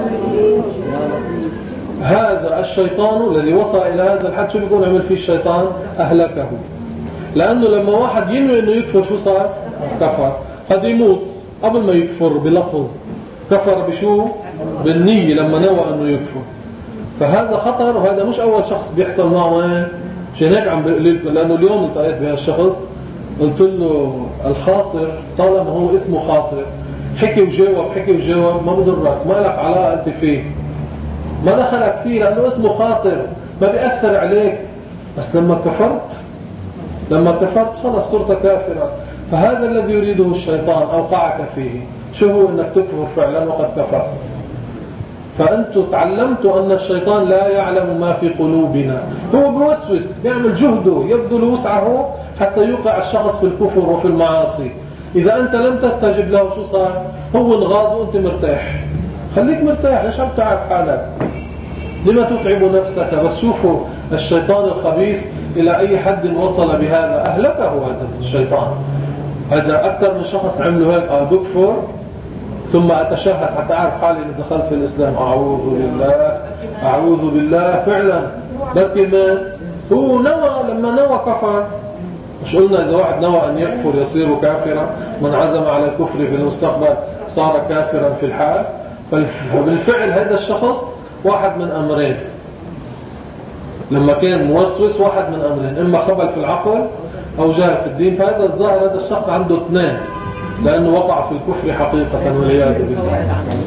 هذا الشيطان الذي وصل الى هذا الحد شو بيكون عمل فيه الشيطان؟ اهلكه. لانه لما واحد ينوي انه يكفر شو صار؟ كفر. قد يموت قبل ما يكفر بلفظ، كفر بشو؟ بالنية لما نوى انه يكفر. فهذا خطر، وهذا مش اول شخص بيحصل معه. عشان هيك عم بقول لكم، لانه اليوم التقيت بهالشخص قلت له الخاطر طالما هو اسمه خاطر، حكي وجاوب حكي وجاوب ما بضرك، ما لك علاقة انت فيه، ما دخلك فيه، لانه اسمه خاطر ما بيأثر عليك. بس لما كفرت لما كفرت خلص صرت كافرا. فهذا الذي يريده الشيطان أوقعك فيه. شو هو؟ انك تكفر فعلا وقد كفرت. فأنتم تعلمتوا أن الشيطان لا يعلم ما في قلوبنا، هو بوسوس بيعمل جهده يبذل وسعه حتى يوقع الشخص في الكفر وفي المعاصي. إذا أنت لم تستجب له شو صار؟ هو انغاز وأنت مرتاح. خليك مرتاح، ليش عم تعب حالك؟ لما تتعب نفسك؟ بس شوفوا الشيطان الخبيث إلى أي حد وصل بهذا، أهلكه هذا الشيطان. هذا أكثر من شخص عملوا هيك، أه بكفر ثم أتشهد حتى أعرف حالي إني دخلت في الإسلام، أعوذ بالله أعوذ بالله. فعلا بلكي مات هو نوى، لما نوى كفر. مش قلنا إذا واحد نوى أن يكفر يصير كافرا، من عزم على الكفر في المستقبل صار كافرا في الحال. فبالفعل هذا الشخص واحد من أمرين، لما كان موسوس واحد من أمرين، إما خبل في العقل أو جهل في الدين. فهذا الظاهر هذا الشخص عنده اثنين، لأنه وقع في الكفر حقيقة والعياذ بالله.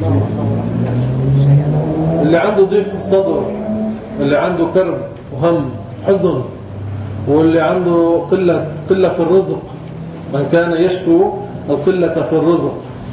اللي عنده ضيق في الصدر، اللي عنده كرب وهم حزن، واللي عنده قلة قلة في الرزق، من كان يشكو القلة في الرزق،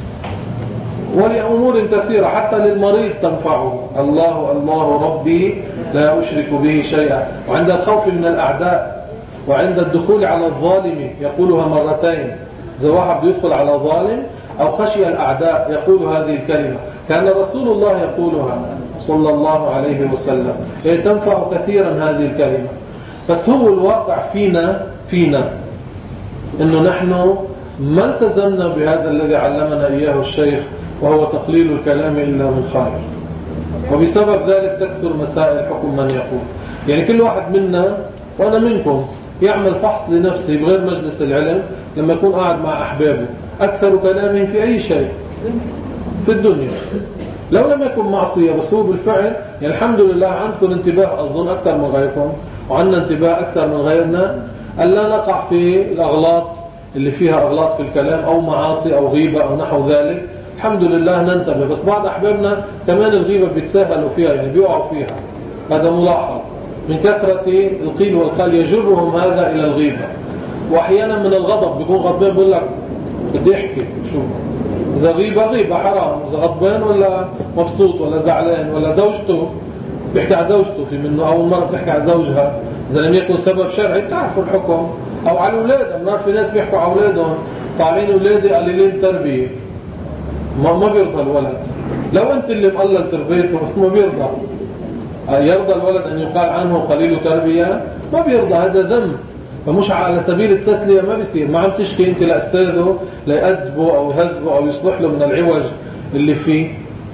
ولأمور كثيرة حتى للمريض تنفعه. الله الله ربي لا أشرك به شيئا. وعند الخوف من الأعداء، وعند الدخول على الظالم يقولها مرتين. إذا واحد يدخل على ظالم أو خشي الأعداء يقول هذه الكلمة. كان رسول الله يقولها صلى الله عليه وسلم. هي تنفع كثيرا هذه الكلمة. بس هو الواقع فينا فينا إنه نحن ما التزمنا بهذا الذي علمنا إياه الشيخ، وهو تقليل الكلام إلا من خير. وبسبب ذلك تكثر مسائل حكم من يقول. يعني كل واحد منا وأنا منكم يعمل فحص لنفسه بغير مجلس العلم لما يكون قاعد مع أحبابه، أكثر كلامه في أي شيء في الدنيا لو لم يكن معصية. بس هو بالفعل يعني الحمد لله عندكم انتباه أظن أكثر من غيركم، وعندنا انتباه أكثر من غيرنا ألا نقع في الأغلاط اللي فيها أغلاط في الكلام أو معاصي أو غيبة أو نحو ذلك. الحمد لله ننتبه. بس بعض أحبابنا كمان الغيبة بيتساهلوا فيها، يعني بيقعوا فيها. هذا ملاحظ من كثرة القيل والقال يجرهم هذا إلى الغيبة. وأحيانا من الغضب بيكون غضبان بيقول لك بدي أحكي شو، إذا غيبة غيبة حرام، إذا غضبان ولا مبسوط ولا زعلان ولا زوجته بيحكي على زوجته، في منه أول مرة بتحكي على زوجها إذا لم يكن سبب شرعي بتعرفوا الحكم، أو على الأولاد. أمرار في ناس بيحكوا على أولادهم طالعين أولادي قليلين تربية، ما ما بيرضى الولد. لو أنت اللي مقلل تربيته ما بيرضى. يرضى الولد أن يقال عنه قليل تربية؟ ما بيرضى، هذا ذنب. فمش على سبيل التسلية ما بيصير. ما عم تشكي أنت لأستاذه ليأدبه أو يهذبه أو يصلح له من العوج اللي فيه.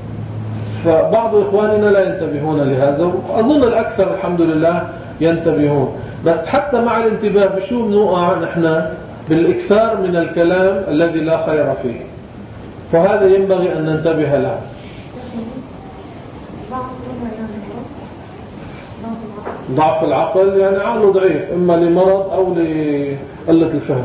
فبعض إخواننا لا ينتبهون لهذا، وأظن الأكثر الحمد لله ينتبهون. بس حتى مع الانتباه بشو بنوقع نحن؟ بالإكثار من الكلام الذي لا خير فيه. فهذا ينبغي أن ننتبه له. ضعف العقل يعني عقله ضعيف، إما لمرض أو لقلة الفهم.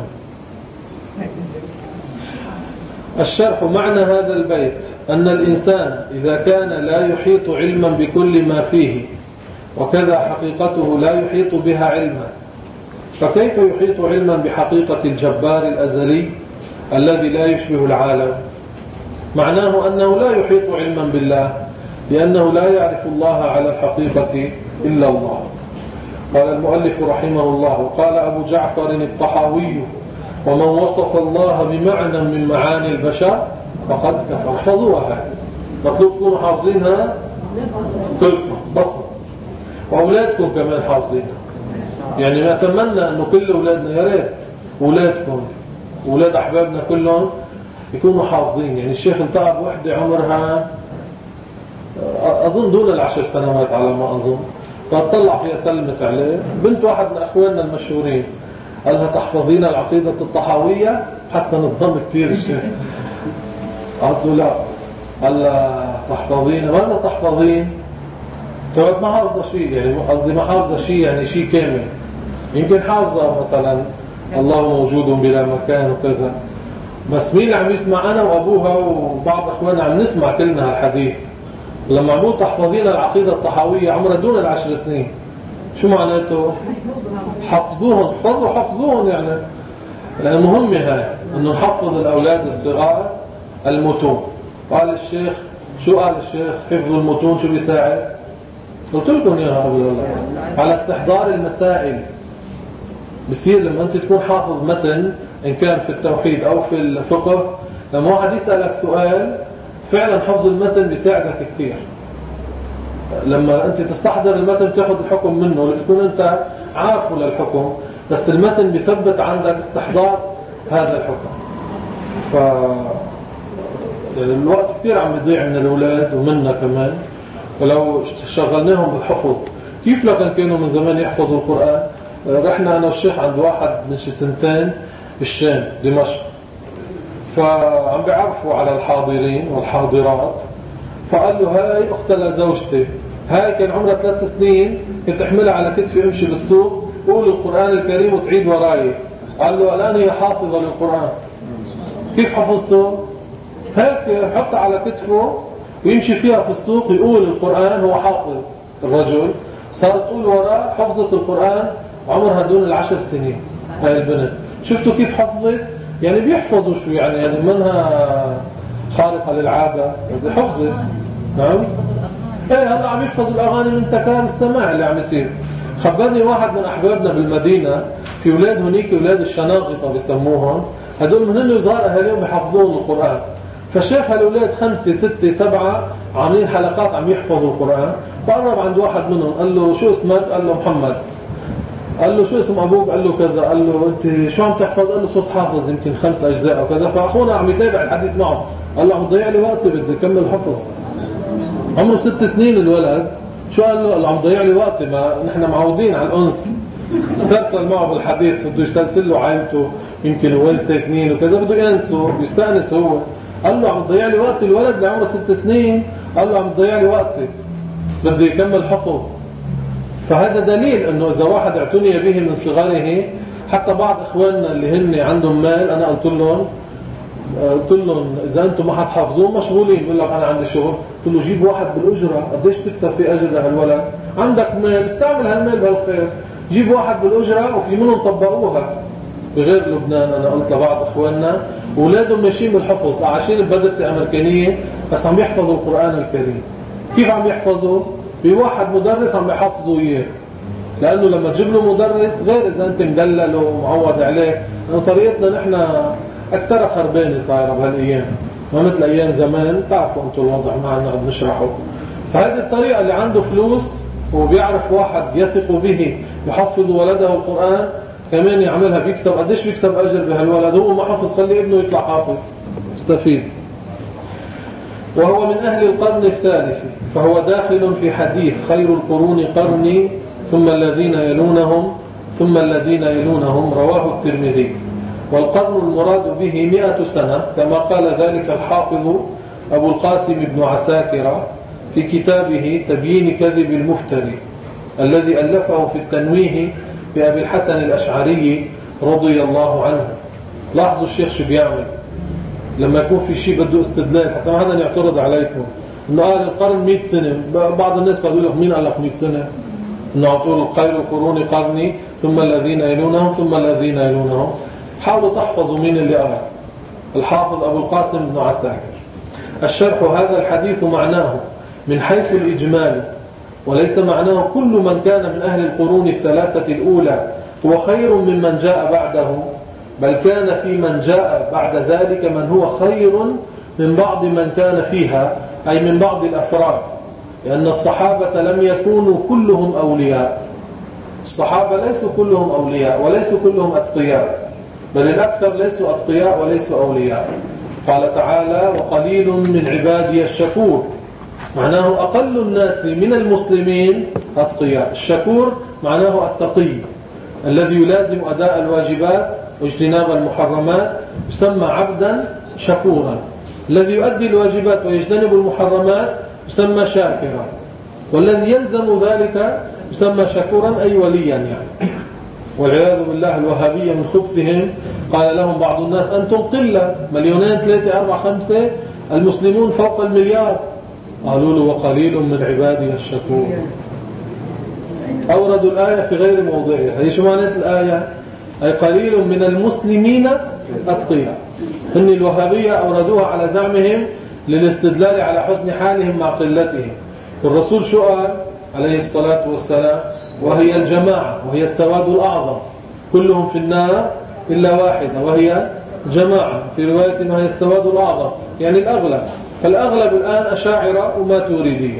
الشرح معنى هذا البيت أن الإنسان إذا كان لا يحيط علما بكل ما فيه، وكذا حقيقته لا يحيط بها علما، فكيف يحيط علما بحقيقة الجبار الأزلي الذي لا يشبه العالم؟ معناه أنه لا يحيط علما بالله، لأنه لا يعرف الله على الحقيقة إلا الله. قال المؤلف رحمه الله: وقال أبو جعفر الطحاوي: ومن وصف الله بمعنى من معاني البشر فقد كفر. احفظوها، مطلوب تكونوا حافظينها كلكم بصر، وأولادكم كمان حافظينها. يعني أتمنى أنه كل أولادنا، يا ريت أولادكم أولاد أحبابنا كلهم يكونوا حافظين. يعني الشيخ التقى بوحدة عمرها أظن دون العشر سنوات على ما أظن، فاطلع فيها سلمت عليه بنت واحد من أخواننا المشهورين، قالها: تحفظين العقيدة الطحاوية؟ حسن الظن كثير الشيخ. قالت له: لا. قال لها: تحفظين؟ ماذا تحفظين؟ قالت: ما حافظة شيء. يعني قصدي ما حافظة شيء يعني شيء كامل، يمكن حافظة مثلا الله موجود بلا مكان وكذا. بس مين عم يسمع؟ أنا وأبوها وبعض أخواننا عم نسمع كلنا هالحديث. لما عمود تحفظين العقيدة الطحاوية عمرها دون العشر سنين، شو معناته؟ حفظوهم، حفظوا حفظوهم يعني. المهم هاي أنه نحفظ الأولاد الصغار المتون. قال الشيخ، شو قال الشيخ؟ حفظ المتون شو بيساعد؟ قلت لكم يا رب الله على استحضار المسائل. بصير لما أنت تكون حافظ متن إن كان في التوحيد أو في الفقه، لما واحد يسألك سؤال فعلا حفظ المتن بيساعدك كثير. لما أنت تستحضر المتن تأخذ الحكم منه لتكون أنت عارفه للحكم، بس المتن بيثبت عندك استحضار هذا الحكم. ف الوقت كثير عم يضيع من الأولاد ومنا كمان، ولو شغلناهم بالحفظ كيف لو كانوا من زمان يحفظوا القرآن. رحنا أنا والشيخ عند واحد من شي سنتين بالشام دمشق، فعم بيعرفوا على الحاضرين والحاضرات، فقال له هاي أختها لزوجتي، هاي كان عمرها ثلاث سنين كنت أحملها على كتفي أمشي بالسوق قول القرآن الكريم وتعيد وراي. قال له الآن هي حافظة للقرآن. كيف حفظته؟ هيك حطها على كتفه ويمشي فيها في السوق يقول القرآن، هو حافظ الرجل، صارت تقول وراه حفظت القرآن عمرها دون العشر سنين. هاي البنت شفتوا كيف حفظت؟ يعني بيحفظوا شو يعني يعني منها خارقة للعادة، حفظت. نعم ايه هلا عم يحفظوا الأغاني من تكرار السماع اللي عم يصير. خبرني واحد من أحبابنا بالمدينة في أولاد هنيك أولاد الشناغطة بيسموهم، هدول من هن صغار أهاليهم بيحفظون القرآن، فشاف هالأولاد خمسة ستة سبعة عاملين حلقات عم يحفظوا القرآن، فقرب عند واحد منهم قال له شو اسمك؟ قال له محمد. قال له شو اسم أبوك؟ قال له كذا. قال له أنت شو عم تحفظ؟ قال له صوت حافظ يمكن خمس أجزاء أو كذا. فأخونا عم يتابع الحديث معه، قال له عم تضيع لي وقتي بدي أكمل حفظ. عمره ست سنين الولد. شو قال له؟ قال له عم تضيع لي وقتي، ما نحن معودين على الأنس. استرسل معه بالحديث بده يسلسل له عائلته يمكن وين ساكنين وكذا، بده ينسوا بيستأنس هو. قال له عم تضيع لي وقتي، الولد اللي عمره ست سنين قال له عم تضيع لي وقتي بدي يكمل حفظ. فهذا دليل انه اذا واحد اعتني به من صغره، حتى بعض اخواننا اللي هن عندهم مال انا قلت لهم قلت لهم اذا انتم ما حتحافظون مشغولين، بقول لك انا عندي شغل، قلت له جيب واحد بالاجره، قديش بتكسب في اجر لهالولد؟ عندك مال استعمل هالمال بهالخير، جيب واحد بالاجره وفي منهم طبقوها. بغير لبنان انا قلت لبعض اخواننا اولادهم ماشيين بالحفظ، عايشين بمدرسه امريكانيه بس عم يحفظوا القران الكريم. كيف عم يحفظوا؟ بواحد مدرس عم يحفظوا اياه، لانه لما تجيب له مدرس غير اذا انت مدلله ومعود عليه، لانه طريقتنا نحن اكثر خربانه صايره بهالايام، ما مثل ايام زمان، تعرفوا انتم الوضع ما عنا قد نشرحه. فهذه الطريقه اللي عنده فلوس وبيعرف واحد يثق به يحفظ ولده القران كمان يعملها، بيكسب. قديش بيكسب اجر بهالولد؟ هو ما حفظ، خلي ابنه يطلع حافظ استفيد. وهو من أهل القرن الثالث، فهو داخل في حديث خير القرون قرني ثم الذين يلونهم ثم الذين يلونهم، رواه الترمذي. والقرن المراد به مئة سنة كما قال ذلك الحافظ أبو القاسم بن عساكر في كتابه تبيين كذب المفتري الذي ألفه في التنويه بأبي الحسن الأشعري رضي الله عنه. لاحظوا الشيخ شو بيعمل لما يكون في شيء بده استدلال، حتى ما حدا يعترض عليكم انه قال القرن مئة سنة. بعض الناس بيقولوا لك مين قال لك مئة سنة؟ انه عطول خير القرون قرني ثم الذين يلونهم ثم الذين يلونهم. حاولوا تحفظوا مين اللي قال. الحافظ أبو القاسم بن عساكر. الشرح هذا الحديث معناه من حيث الإجمال، وليس معناه كل من كان من أهل القرون الثلاثة الأولى هو خير ممن جاء بعده، بل كان في من جاء بعد ذلك من هو خير من بعض من كان فيها، أي من بعض الأفراد، لأن الصحابة لم يكونوا كلهم أولياء. الصحابة ليسوا كلهم أولياء وليسوا كلهم أتقياء، بل الأكثر ليسوا أتقياء وليسوا أولياء. قال تعالى وقليل من عبادي الشكور، معناه أقل الناس من المسلمين أتقياء. الشكور معناه التقي الذي يلازم أداء الواجبات واجتناب المحرمات، يسمى عبدا شكورا. الذي يؤدي الواجبات ويجتنب المحرمات يسمى شاكرا، والذي يلزم ذلك يسمى شكورا أي وليا يعني. والعياذ بالله الوهابية من خبثهم قال لهم بعض الناس أنتم قلة، مليونين ثلاثة أربعة خمسة، المسلمون فوق المليار. قالوا له وقليل من عبادي الشكور. أوردوا الآية في غير موضعها. هي شو معنات الآية؟ أي قليل من المسلمين أتقياء. هن الوهابية أوردوها على زعمهم للاستدلال على حسن حالهم مع قلتهم. والرسول شو قال عليه الصلاة والسلام؟ وهي الجماعة وهي السواد الأعظم. كلهم في النار إلا واحدة وهي جماعة، في رواية أنها هي السواد الأعظم، يعني الأغلب. فالأغلب الآن أشاعرة وما توريدية.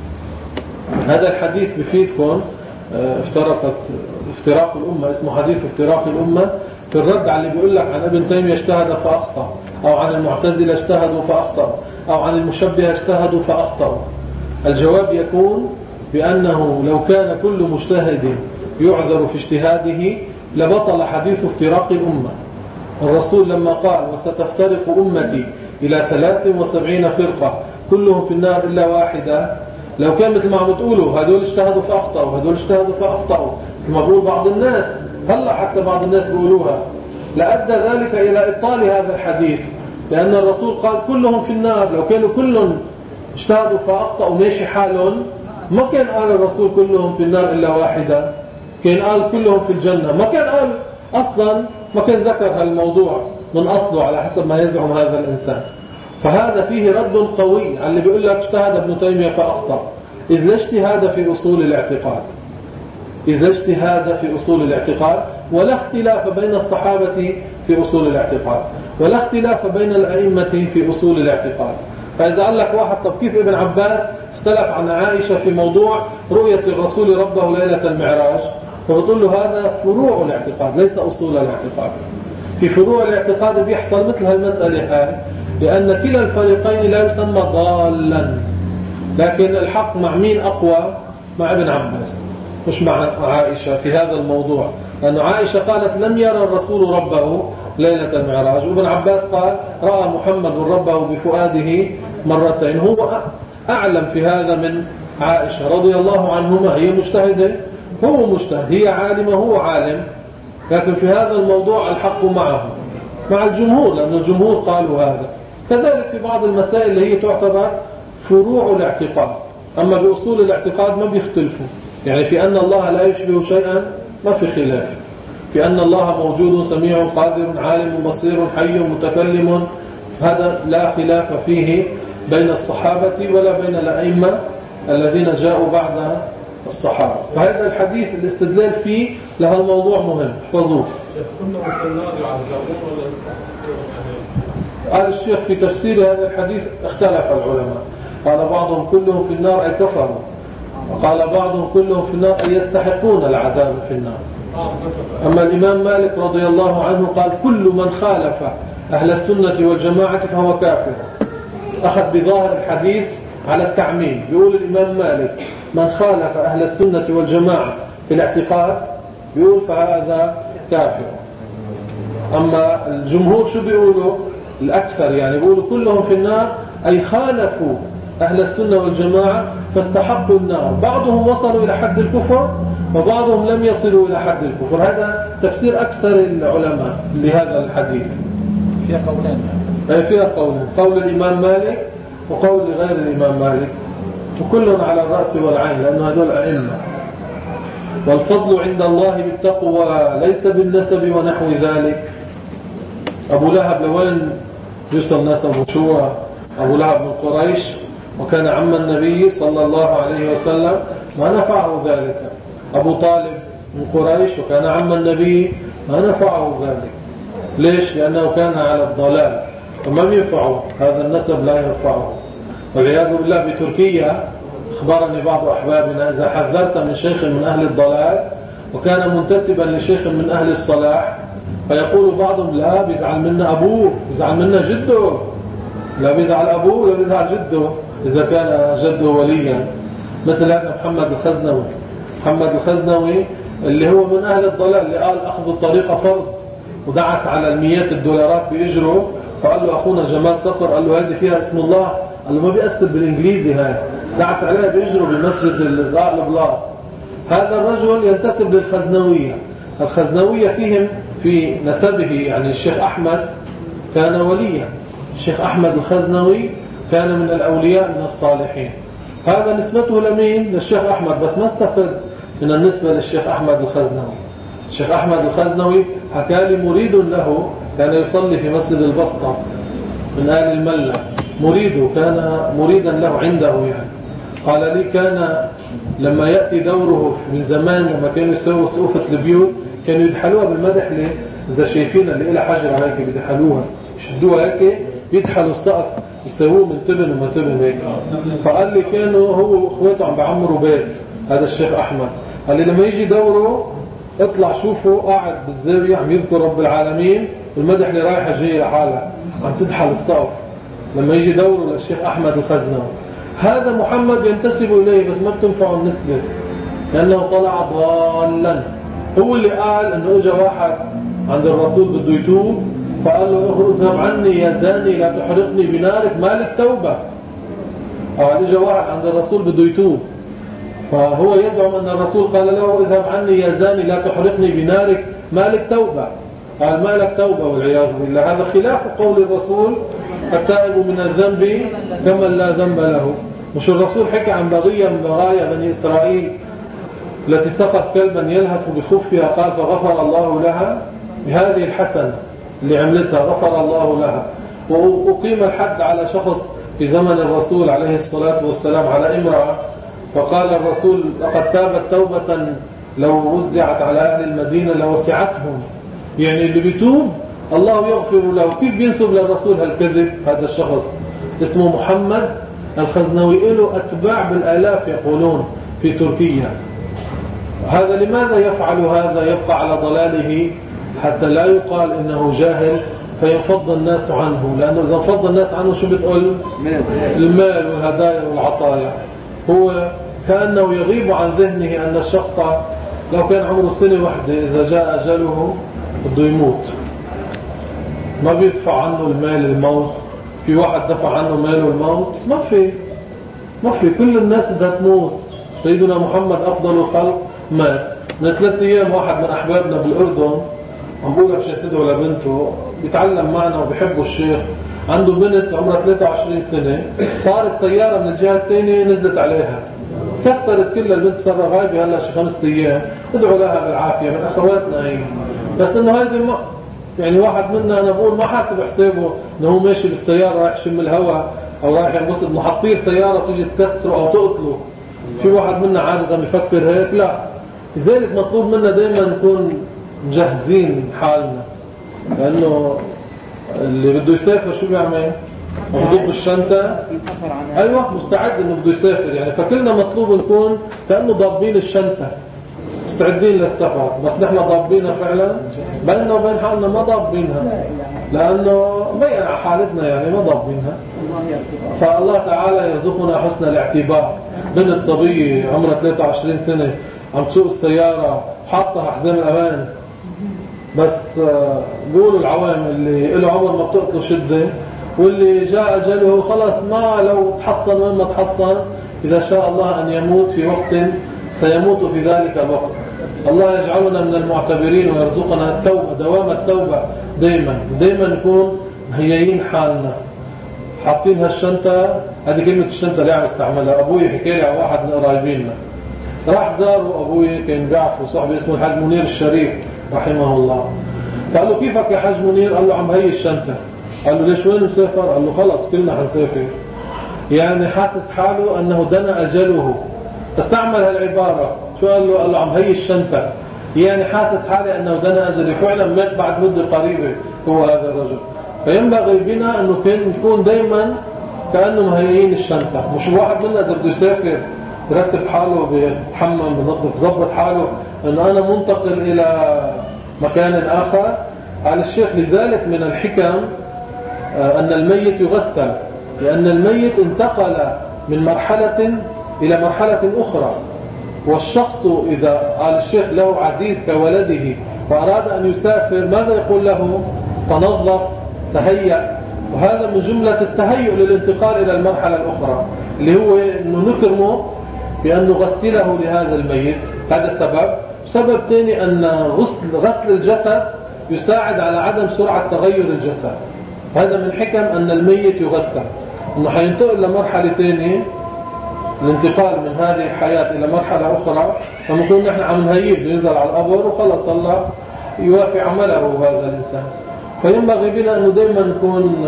هذا الحديث بفيدكم افترقت افتراق الأمة، اسمه حديث افتراق الأمة، في الرد على اللي بيقول لك عن ابن تيمية اجتهد فأخطأ، أو عن المعتزلة اجتهدوا فأخطأ، أو عن المشبهة اجتهدوا فأخطأوا. الجواب يكون بأنه لو كان كل مجتهد يعذر في اجتهاده لبطل حديث افتراق الأمة. الرسول لما قال وستفترق أمتي إلى ثلاث وسبعين فرقة كلهم في النار إلا واحدة، لو كان مثل ما عم بتقولوا هدول اجتهدوا فأخطأوا هدول اجتهدوا فأخطأوا كما بقول بعض الناس، هلا حتى بعض الناس بيقولوها، لأدى ذلك إلى إبطال هذا الحديث، لأن الرسول قال كلهم في النار. لو كانوا كلهم اجتهدوا فأخطأوا ماشي حالهم، ما كان قال الرسول كلهم في النار إلا واحدة، كان قال كلهم في الجنة. ما كان قال أصلا، ما كان ذكر هالموضوع من أصله على حسب ما يزعم هذا الإنسان. فهذا فيه رد قوي على اللي بيقول لك اجتهد ابن تيمية فأخطأ. إذ لا اجتهاد في أصول الاعتقاد، إذ لا اجتهاد في أصول الاعتقاد، ولا اختلاف بين الصحابة في أصول الاعتقاد، ولا اختلاف بين الأئمة في أصول الاعتقاد. فإذا قال لك واحد طب كيف ابن عباس اختلف عن عائشة في موضوع رؤية الرسول ربه ليلة المعراج، فبتقول له هذا فروع الاعتقاد ليس أصول الاعتقاد. في فروع الاعتقاد بيحصل مثل هالمسألة هاي، لأن كلا الفريقين لا يسمى ضالا، لكن الحق مع مين أقوى؟ مع ابن عباس مش مع عائشة في هذا الموضوع، لأن عائشة قالت لم يرى الرسول ربه ليلة المعراج، وابن عباس قال رأى محمد ربه بفؤاده مرتين. هو أعلم في هذا من عائشة رضي الله عنهما، هي مجتهدة هو مجتهد، هي عالمة هو عالم، لكن في هذا الموضوع الحق معه مع الجمهور، لأن الجمهور قالوا هذا. كذلك في بعض المسائل اللي هي تعتبر فروع الاعتقاد، أما بأصول الاعتقاد ما بيختلفوا، يعني في أن الله لا يشبه شيئا ما في خلاف، في أن الله موجود سميع قادر عالم بصير حي متكلم، هذا لا خلاف فيه بين الصحابة ولا بين الأئمة الذين جاءوا بعد الصحابة. فهذا الحديث الاستدلال فيه لها الموضوع مهم، احفظوه. قال الشيخ في تفسير هذا الحديث اختلف العلماء، قال بعضهم كلهم في النار أي كفروا، وقال بعضهم كلهم في النار أي يستحقون العذاب في النار. أما الإمام مالك رضي الله عنه قال كل من خالف أهل السنة والجماعة فهو كافر، أخذ بظاهر الحديث على التعميم. بيقول الإمام مالك من خالف أهل السنة والجماعة في الاعتقاد بيقول فهذا كافر. أما الجمهور شو بيقولوا؟ الأكثر يعني بيقولوا كلهم في النار أي خالفوا أهل السنة والجماعة فاستحقوا النار. بعضهم وصلوا إلى حد الكفر وبعضهم لم يصلوا إلى حد الكفر. هذا تفسير أكثر العلماء لهذا الحديث. فيها قولين أي فيها قولين، قول الإمام مالك وقول غير الإمام مالك، وكلهم على الرأس والعين لأنه هذول أئمة. والفضل عند الله بالتقوى ليس بالنسب ونحو ذلك. أبو لهب لوين يوصل نسبه؟ شو أبو لهب من قريش وكان عم النبي صلى الله عليه وسلم، ما نفعه ذلك. أبو طالب من قريش وكان عم النبي، ما نفعه ذلك. ليش؟ لأنه كان على الضلال وما ينفعه هذا النسب، لا ينفعه. والعياذ بالله بتركيا أخبرني بعض أحبابنا إذا حذرت من شيخ من أهل الضلال وكان منتسبا لشيخ من أهل الصلاح، فيقول بعضهم لا بيزعل منا أبوه، بيزعل منا جده، لا بيزعل أبوه ولا بيزعل جده إذا كان جده وليا. مثل هذا محمد الخزنوي، محمد الخزنوي اللي هو من أهل الضلال، اللي قال أخذ الطريقة فرض ودعس على المئات الدولارات بإجره، فقال له أخونا جمال صفر، قال له هذه فيها اسم الله، قال له ما بيأسد بالإنجليزي، هاي دعس عليها بإجره بمسجد الإزراء البلاط. هذا الرجل ينتسب للخزنوية. الخزنوية فيهم في نسبه يعني الشيخ أحمد كان وليا، الشيخ أحمد الخزنوي كان من الأولياء من الصالحين. هذا نسبته لمين؟ للشيخ أحمد، بس ما استفد من النسبة للشيخ أحمد الخزنوي. الشيخ أحمد الخزنوي حكى لي مريد له كان يصلي في مسجد البسطة من آل الملة، مريده كان مريدا له عنده يعني. قال لي كان لما يأتي دوره من زمان لما كانوا يسووا سقوفة البيوت كانوا يدحلوها بالمدح ليه؟ إذا شايفين اللي إلها حجرة هيك بيدحلوها يشدوها هيك يدحلوا السقف يسووه من تبن وما تبن هيك. فقال لي كانوا هو واخواته عم بعمروا بيت هذا الشيخ أحمد، قال لي لما يجي دوره اطلع شوفه قاعد بالزاوية عم يذكر رب العالمين والمدح اللي رايحة جاية لحالها عم تدحل السقف لما يجي دوره للشيخ أحمد الخزنوي. هذا محمد ينتسب إليه بس ما بتنفعه النسبة لأنه طلع ضالا. هو اللي قال أنه اجى واحد عند الرسول بده يتوب فقال له اذهب عني يا زاني لا تحرقني بنارك مالك توبة. أو اجى واحد عند الرسول بده يتوب فهو يزعم أن الرسول قال له اذهب عني يا زاني لا تحرقني بنارك مالك توبة، قال مالك توبة والعياذ بالله. هذا خلاف قول الرسول التائب من الذنب كمن لا ذنب له. مش الرسول حكى عن بغية من بغايا بني إسرائيل التي سقط كلبا يلهث بخفها قال فغفر الله لها بهذه الحسنة اللي عملتها غفر الله لها. وأقيم الحد على شخص في زمن الرسول عليه الصلاة والسلام على امرأة فقال الرسول لقد تابت توبة لو وزعت على أهل المدينة لوسعتهم. يعني اللي بيتوب الله يغفر له. كيف بينسب للرسول هالكذب؟ هذا الشخص اسمه محمد الخزنوي له أتباع بالآلاف يقولون في تركيا. هذا لماذا يفعل هذا؟ يبقى على ضلاله حتى لا يقال إنه جاهل فينفض الناس عنه، لأنه إذا انفض الناس عنه شو بتقول؟ المال والهدايا والعطايا. هو كأنه يغيب عن ذهنه أن الشخص لو كان عمره سنة واحدة إذا جاء أجله بده يموت ما بيدفع عنه المال الموت. في واحد دفع عنه ماله الموت؟ ما في ما في كل الناس بدها تموت. سيدنا محمد أفضل الخلق مات. من ثلاثة أيام واحد من أحبابنا بالأردن عم بقول عشان تدعو لبنته بيتعلم معنا وبيحبه الشيخ، عنده بنت عمرها ثلاثة وعشرين سنة طارت سيارة من الجهة الثانية نزلت عليها كسرت كل البنت صار غايبة هلا شي خمسة أيام. ادعو لها بالعافية من أخواتنا هي. بس إنه هيدي ما يعني واحد منا أنا بقول ما حاسب حسابه إنه هو ماشي بالسيارة رايح يشم الهواء أو رايح ينبسط إنه حطير سيارة تيجي تكسره أو تقتله. في واحد منا عادة بيفكر هيك؟ لا. لذلك مطلوب منا دائما نكون مجهزين حالنا، لأنه اللي بده يسافر شو بيعمل؟ بيضب الشنطة أيوة مستعد إنه بده يسافر يعني. فكلنا مطلوب نكون كأنه ضابين الشنطة مستعدين للسفر. بس نحن ضابينها فعلا بيننا وبين حالنا ما ضابينها لأنه بين على حالتنا يعني ما ضابينها. فالله تعالى يرزقنا حسن الاعتبار. بنت صبية عمرها ثلاثة وعشرين سنة عم تسوق السيارة حاطها حزام الأمان بس بيقولوا العوام اللي له عمر ما بتقتله شدة واللي جاء أجله خلاص ما لو تحصن وين ما تحصن إذا شاء الله أن يموت في وقت سيموت في ذلك الوقت. الله يجعلنا من المعتبرين ويرزقنا التوبة دوام التوبة دايما دايما نكون مهيئين حالنا حاطين هالشنطة. هذه كلمة الشنطة اللي عم استعملها أبوي حكى لي عن واحد من قرايبينا راح زاره أبوي كان بيعرفه صاحبي اسمه الحاج منير الشريف رحمه الله. قال له كيفك يا حاج منير؟ قال له عم هي الشنطة. قال له ليش وين مسافر؟ قال له خلص كلنا حنسافر. يعني حاسس حاله أنه دنا أجله. استعمل هالعبارة شو قال له؟ قال له عم هي الشنطة. يعني حاسس حالي أنه دنا أجله فعلا مات بعد مدة قريبة هو هذا الرجل. فينبغي بنا أنه نكون دايما كأنه مهيئين الشنطة. مش واحد منا إذا بده يسافر يرتب حاله بيتحمم بنظف ضبط حاله أنه أنا منتقل إلى مكان آخر. على الشيخ لذلك من الحكم أن الميت يغسل لأن الميت انتقل من مرحلة إلى مرحلة أخرى. والشخص إذا قال الشيخ له عزيز كولده وأراد أن يسافر ماذا يقول له؟ تنظف تهيأ. وهذا من جملة التهيؤ للانتقال إلى المرحلة الأخرى اللي هو أنه نكرمه بأن نغسله لهذا الميت. هذا السبب. سبب ثاني أن غسل, غسل الجسد يساعد على عدم سرعة تغير الجسد. هذا من حكم أن الميت يغسل أنه حينتقل لمرحلة ثانية الانتقال من هذه الحياة إلى مرحلة أخرى. فممكن نحن عم نهيب ينزل على القبر وخلص الله يوافي عمله هذا الإنسان. فينبغي بنا أنه دائما نكون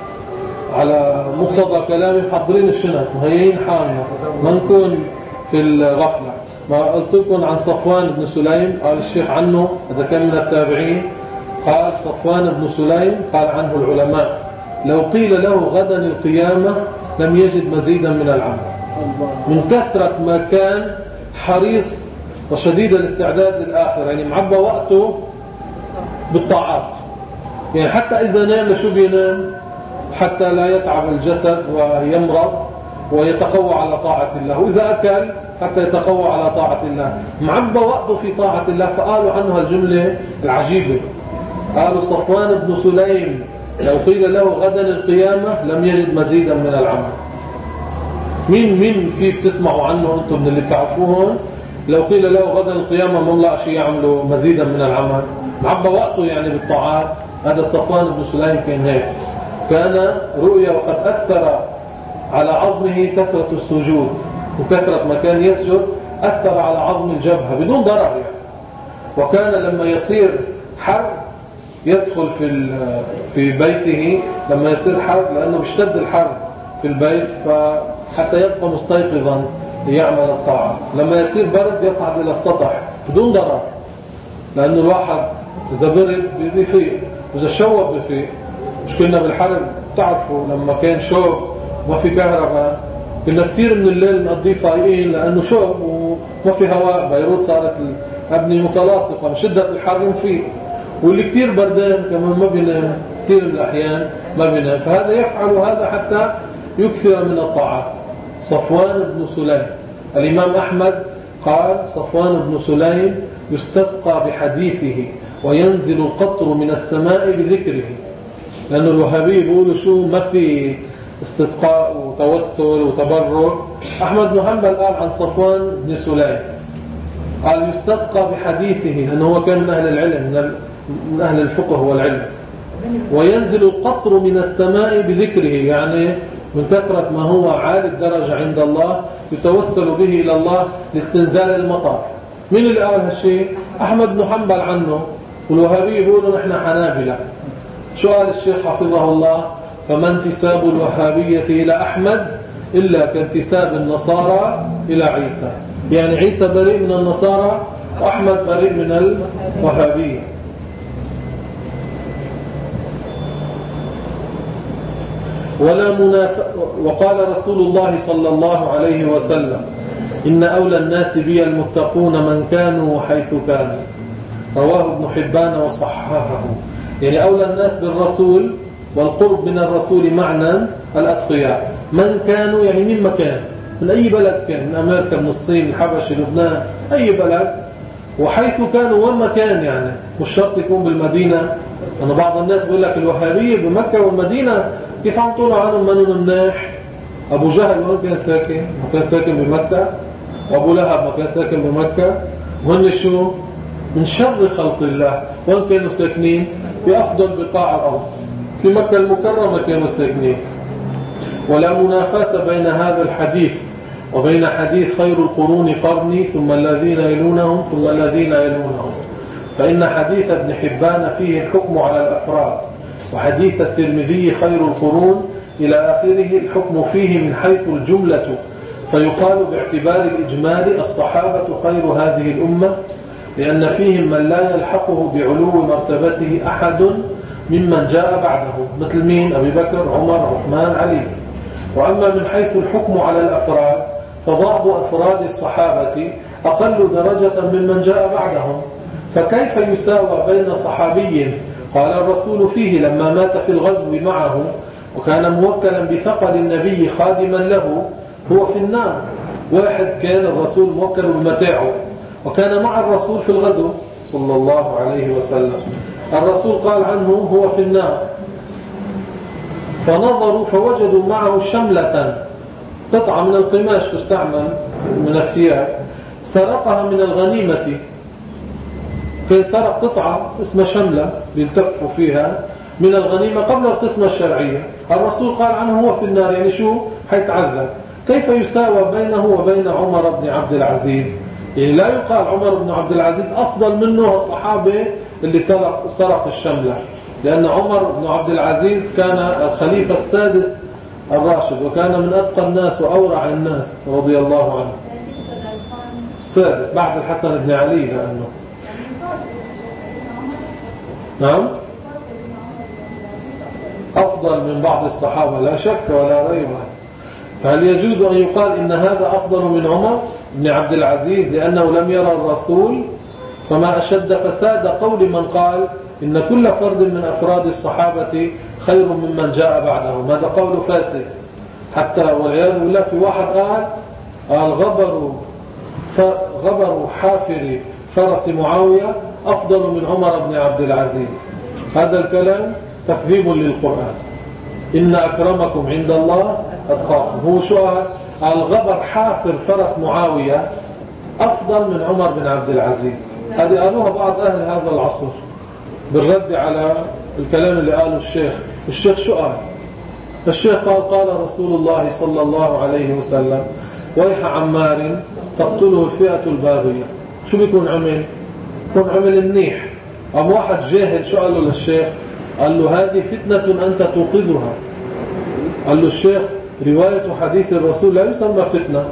على مقتضى كلامي محضرين الشنط مهيئين حالنا ما نكون في الغفلة. ما قلت لكم عن صفوان بن سليم، قال الشيخ عنه هذا كان من التابعين، قال صفوان بن سليم قال عنه العلماء لو قيل له غدا القيامة لم يجد مزيدا من العمل، من كثرة ما كان حريص وشديد الاستعداد للآخرة، يعني معبى وقته بالطاعات، يعني حتى إذا نام لشو بينام؟ حتى لا يتعب الجسد ويمرض ويتقوى على طاعة الله، وإذا أكل حتى يتقوى على طاعة الله، معبى وقته في طاعة الله. فقالوا عنه الجملة العجيبة، قالوا صفوان بن سليم لو قيل له غدا القيامة لم يجد مزيدا من العمل. مين مين في بتسمعوا عنه أنتم من اللي بتعرفوهم لو قيل له غدا القيامة ما لا شيء يعملوا مزيدا من العمل؟ معبى وقته يعني بالطاعات. هذا صفوان بن سليم كان هيك، كان رؤيا وقد أثر على عظمه كثرة السجود، وكثرة ما كان يسجد أثر على عظم الجبهة بدون ضرر يعني. وكان لما يصير حر يدخل في في بيته لما يصير حر، لأنه بيشتد الحر في البيت، فحتى يبقى مستيقظا ليعمل الطاعة. لما يصير برد يصعد إلى السطح بدون ضرر، لأنه الواحد إذا برد بيفيق، إذا شوب بيفيق. مش كنا بالحرب تعرفوا لما كان شوب وما في كهرباء كنا كثير من الليل نقضيه فايقين، لأنه شوب وما في هواء. بيروت صارت الأبنية متلاصقة من شدة الحر ينفيق، واللي كثير بردان كمان ما بينام، كثير من الأحيان ما بينام. فهذا يفعل هذا حتى يكثر من الطاعات. صفوان بن سليم، الإمام أحمد قال صفوان بن سليم يستسقى بحديثه وينزل القطر من السماء بذكره، لأن الوهابي بيقولوا شو ما في استسقاء وتوسل وتبرك. أحمد بن حنبل قال عن صفوان بن سليم قال يستسقى بحديثه، لأنه هو كان من أهل العلم من أهل الفقه والعلم. وينزل القطر من السماء بذكره، يعني من كثرة ما هو عالي الدرجة عند الله يتوسل به إلى الله لاستنزال المطر. من اللي قال هالشيء؟ أحمد بن حنبل عنه. والوهابي يقولوا نحن حنابلة. شو قال الشيخ حفظه الله؟ فما انتساب الوهابية إلى أحمد إلا كانتساب النصارى إلى عيسى، يعني عيسى بريء من النصارى وأحمد بريء من الوهابية. ولا مناف... وقال رسول الله صلى الله عليه وسلم إن أولى الناس بي المتقون من كانوا حيث كانوا، رواه ابن حبان وصححه. يعني أولى الناس بالرسول والقرب من الرسول معنى الأتقياء. من كانوا يعني من مكان، من أي بلد كان، من أمريكا، من الصين، الحبش، لبنان، أي بلد. وحيث كانوا ومكان، يعني مش شرط يكون بالمدينة. أنا بعض الناس بيقول لك الوهابية بمكة والمدينة، كيف عم طلع عنهم منهم مناح؟ أبو جهل وين كان ساكن؟ ما كان ساكن بمكة. وأبو لهب ما كان ساكن بمكة. وهن شو؟ من شر خلق الله. وين كانوا ساكنين؟ في أفضل بقاع الأرض، في مكة المكرمة كانوا ساكنين. ولا منافاة بين هذا الحديث وبين حديث خير القرون قرني ثم الذين يلونهم ثم الذين يلونهم، فإن حديث ابن حبان فيه الحكم على الأفراد، وحديث الترمذي خير القرون إلى آخره الحكم فيه من حيث الجملة، فيقال باعتبار الإجمال الصحابة خير هذه الأمة، لأن فيهم من لا يلحقه بعلو مرتبته أحد ممن جاء بعده، مثل مين؟ أبي بكر، عمر، عثمان، علي. وأما من حيث الحكم على الأفراد فبعض أفراد الصحابة أقل درجة ممن جاء بعدهم، فكيف يساوى بين صحابي قال الرسول فيه لما مات في الغزو معه وكان موكلا بثقل النبي خادما له هو في النار، واحد كان الرسول موكل بمتاعه وكان مع الرسول في الغزو صلى الله عليه وسلم، الرسول قال عنه هو في النار، فنظروا فوجدوا معه شملة، قطعة من القماش تستعمل من الثياب، سرقها من الغنيمة. كان سرق قطعة اسمها شملة بيلتفوا فيها من الغنيمة قبل القسمة الشرعية، الرسول قال عنه هو في النار، يعني شو؟ حيتعذب. كيف يساوى بينه وبين عمر بن عبد العزيز؟ يعني لا يقال عمر بن عبد العزيز أفضل منه الصحابة اللي سرق, سرق الشملة، لأن عمر بن عبد العزيز كان الخليفة السادس الراشد، وكان من أتقى الناس وأورع الناس رضي الله عنه. السادس بعد الحسن بن علي لأنه نعم أفضل من بعض الصحابة لا شك ولا ريب. فهل يجوز أن يقال إن هذا أفضل من عمر بن عبد العزيز لأنه لم يرى الرسول؟ فما أشد فساد قول من قال إن كل فرد من أفراد الصحابة خير ممن جاء بعدهم. هذا قول فاسد حتى والعياذ بالله. في واحد قال الغبر غبر حافر فرس معاوية أفضل من عمر بن عبد العزيز. هذا الكلام تكذيب للقرآن. إن أكرمكم عند الله أتقاكم. هو شو قال؟ الغبر حافر فرس معاوية أفضل من عمر بن عبد العزيز. هذه قالوها بعض أهل هذا العصر بالرد على الكلام اللي قاله الشيخ. الشيخ شو قال؟ الشيخ قال قال رسول الله صلى الله عليه وسلم ويح عمار تقتله الفئة الباغية. شو بيكون عمل؟ بيكون عمل منيح. أم واحد جاهل شو قال له للشيخ؟ قال له هذه فتنة أنت توقظها. قال له الشيخ رواية حديث الرسول لا يسمى فتنة.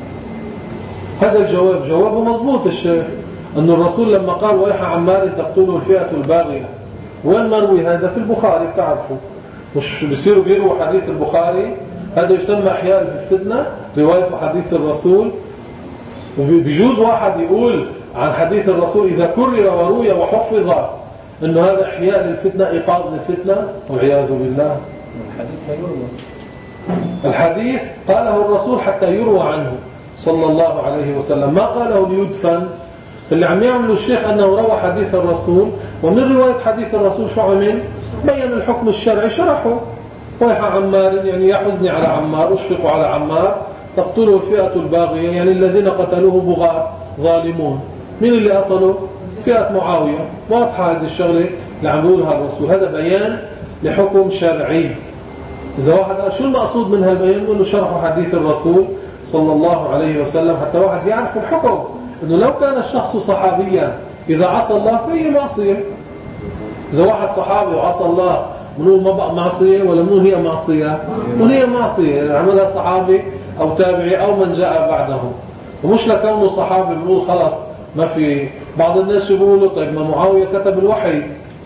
هذا الجواب جوابه مضبوط الشيخ، أن الرسول لما قال ويح عمار تقتله الفئة الباغية وين مروي هذا؟ في البخاري بتعرفوا. مش بيصيروا بيروا حديث البخاري، هذا يسمى إحياء الفتنة رواية حديث الرسول. بيجوز واحد يقول عن حديث الرسول إذا كرر وروي وحفظ أنه هذا إحياء للفتنة إيقاظ للفتنة والعياذ بالله. الحديث لا يروى. الحديث قاله الرسول حتى يروى عنه صلى الله عليه وسلم، ما قاله ليدفن. اللي عم يعمله الشيخ أنه روى حديث الرسول ومن رواية حديث الرسول شو عمل؟ بين الحكم الشرعي شرحه. ويح عمار يعني يا حزني على عمار أشفق على عمار تقتله الفئة الباغية يعني الذين قتلوه بغاة ظالمون. مين اللي قتلوا؟ فئة معاوية. واضحة هذه الشغلة اللي عم يقولها الرسول. هذا بيان لحكم شرعي. إذا واحد قال شو المقصود من هالبيان؟ يقول له شرح حديث الرسول صلى الله عليه وسلم حتى واحد يعرف الحكم، إنه لو كان الشخص صحابيا إذا عصى الله فهي معصية. إذا واحد صحابي وعصى الله منو ما بقى معصية ولا منو هي معصية؟ منو هي معصية عملها صحابي أو تابعي أو من جاء بعدهم. ومش لكونه صحابي بنقول خلاص ما في. بعض الناس يقولوا طيب ما معاوية كتب الوحي.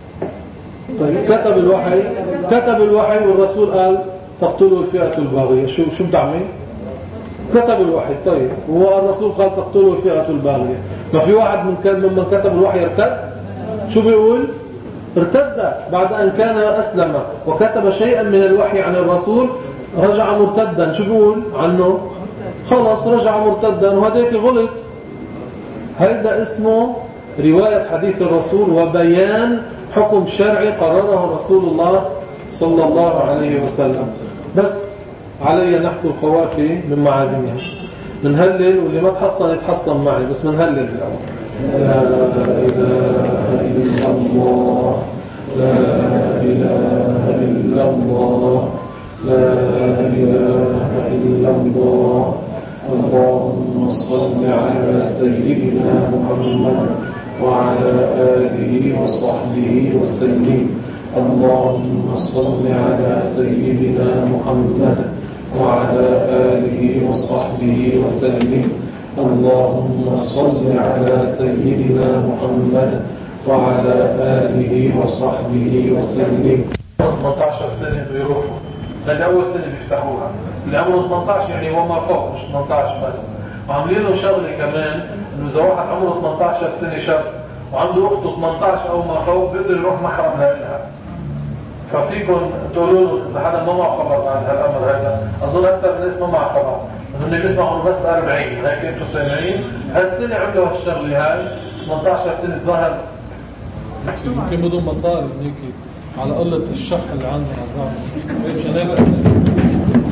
طيب كتب الوحي كتب الوحي والرسول قال تقتلوا الفئة الباغية. شو شو بتعمل؟ كتب الوحي. طيب والرسول قال تقتلوا الفئة الباغية. ما في واحد من كان ممن كتب الوحي ارتد؟ شو بيقول؟ ارتد بعد أن كان أسلم وكتب شيئا من الوحي عن الرسول رجع مرتدا. شو بيقول عنه؟ خلاص رجع مرتدا وهذاك غلط. هذا اسمه رواية حديث الرسول وبيان حكم شرعي قرره رسول الله صلى الله عليه وسلم. بس علي نحكي الخوافي من معادنها. من هلل واللي ما تحصن يتحصن معي. بس من هلل الأول. لا إله إلا الله لا إله إلا الله لا إله إلا الله. اللهم صل على سيدنا محمد وعلى آله وصحبه وسلم. اللهم صل على سيدنا محمد وعلى آله وصحبه وسلم. اللهم صل على سيدنا محمد وعلى آله وصحبه وسلم. ثمانية عشر سنة بيروحوا لأن أول سنة بيفتحوها. اللي عمره ثمانية عشر يعني هو ما فوق مش ثمانية عشر بس. وعاملين له شغلة كمان إنه إذا واحد عمره ثمانية عشر سنة شاب وعنده أخته ثمانية عشر أو ما فوق بيقدر يروح محرم لها. ففيكم تقولوا له إذا حدا ما معه خبر عن هالأمر هذا. أظن أكثر الناس ما معه خبر. إنه بيسمعوا بس أربعين هيك أنتوا سامعين. هالسنة عملوا هالشغلة هاي ثمانية عشر سنة ظهر. يمكن بدون مصاري هيك على قلة الشح اللي عندنا.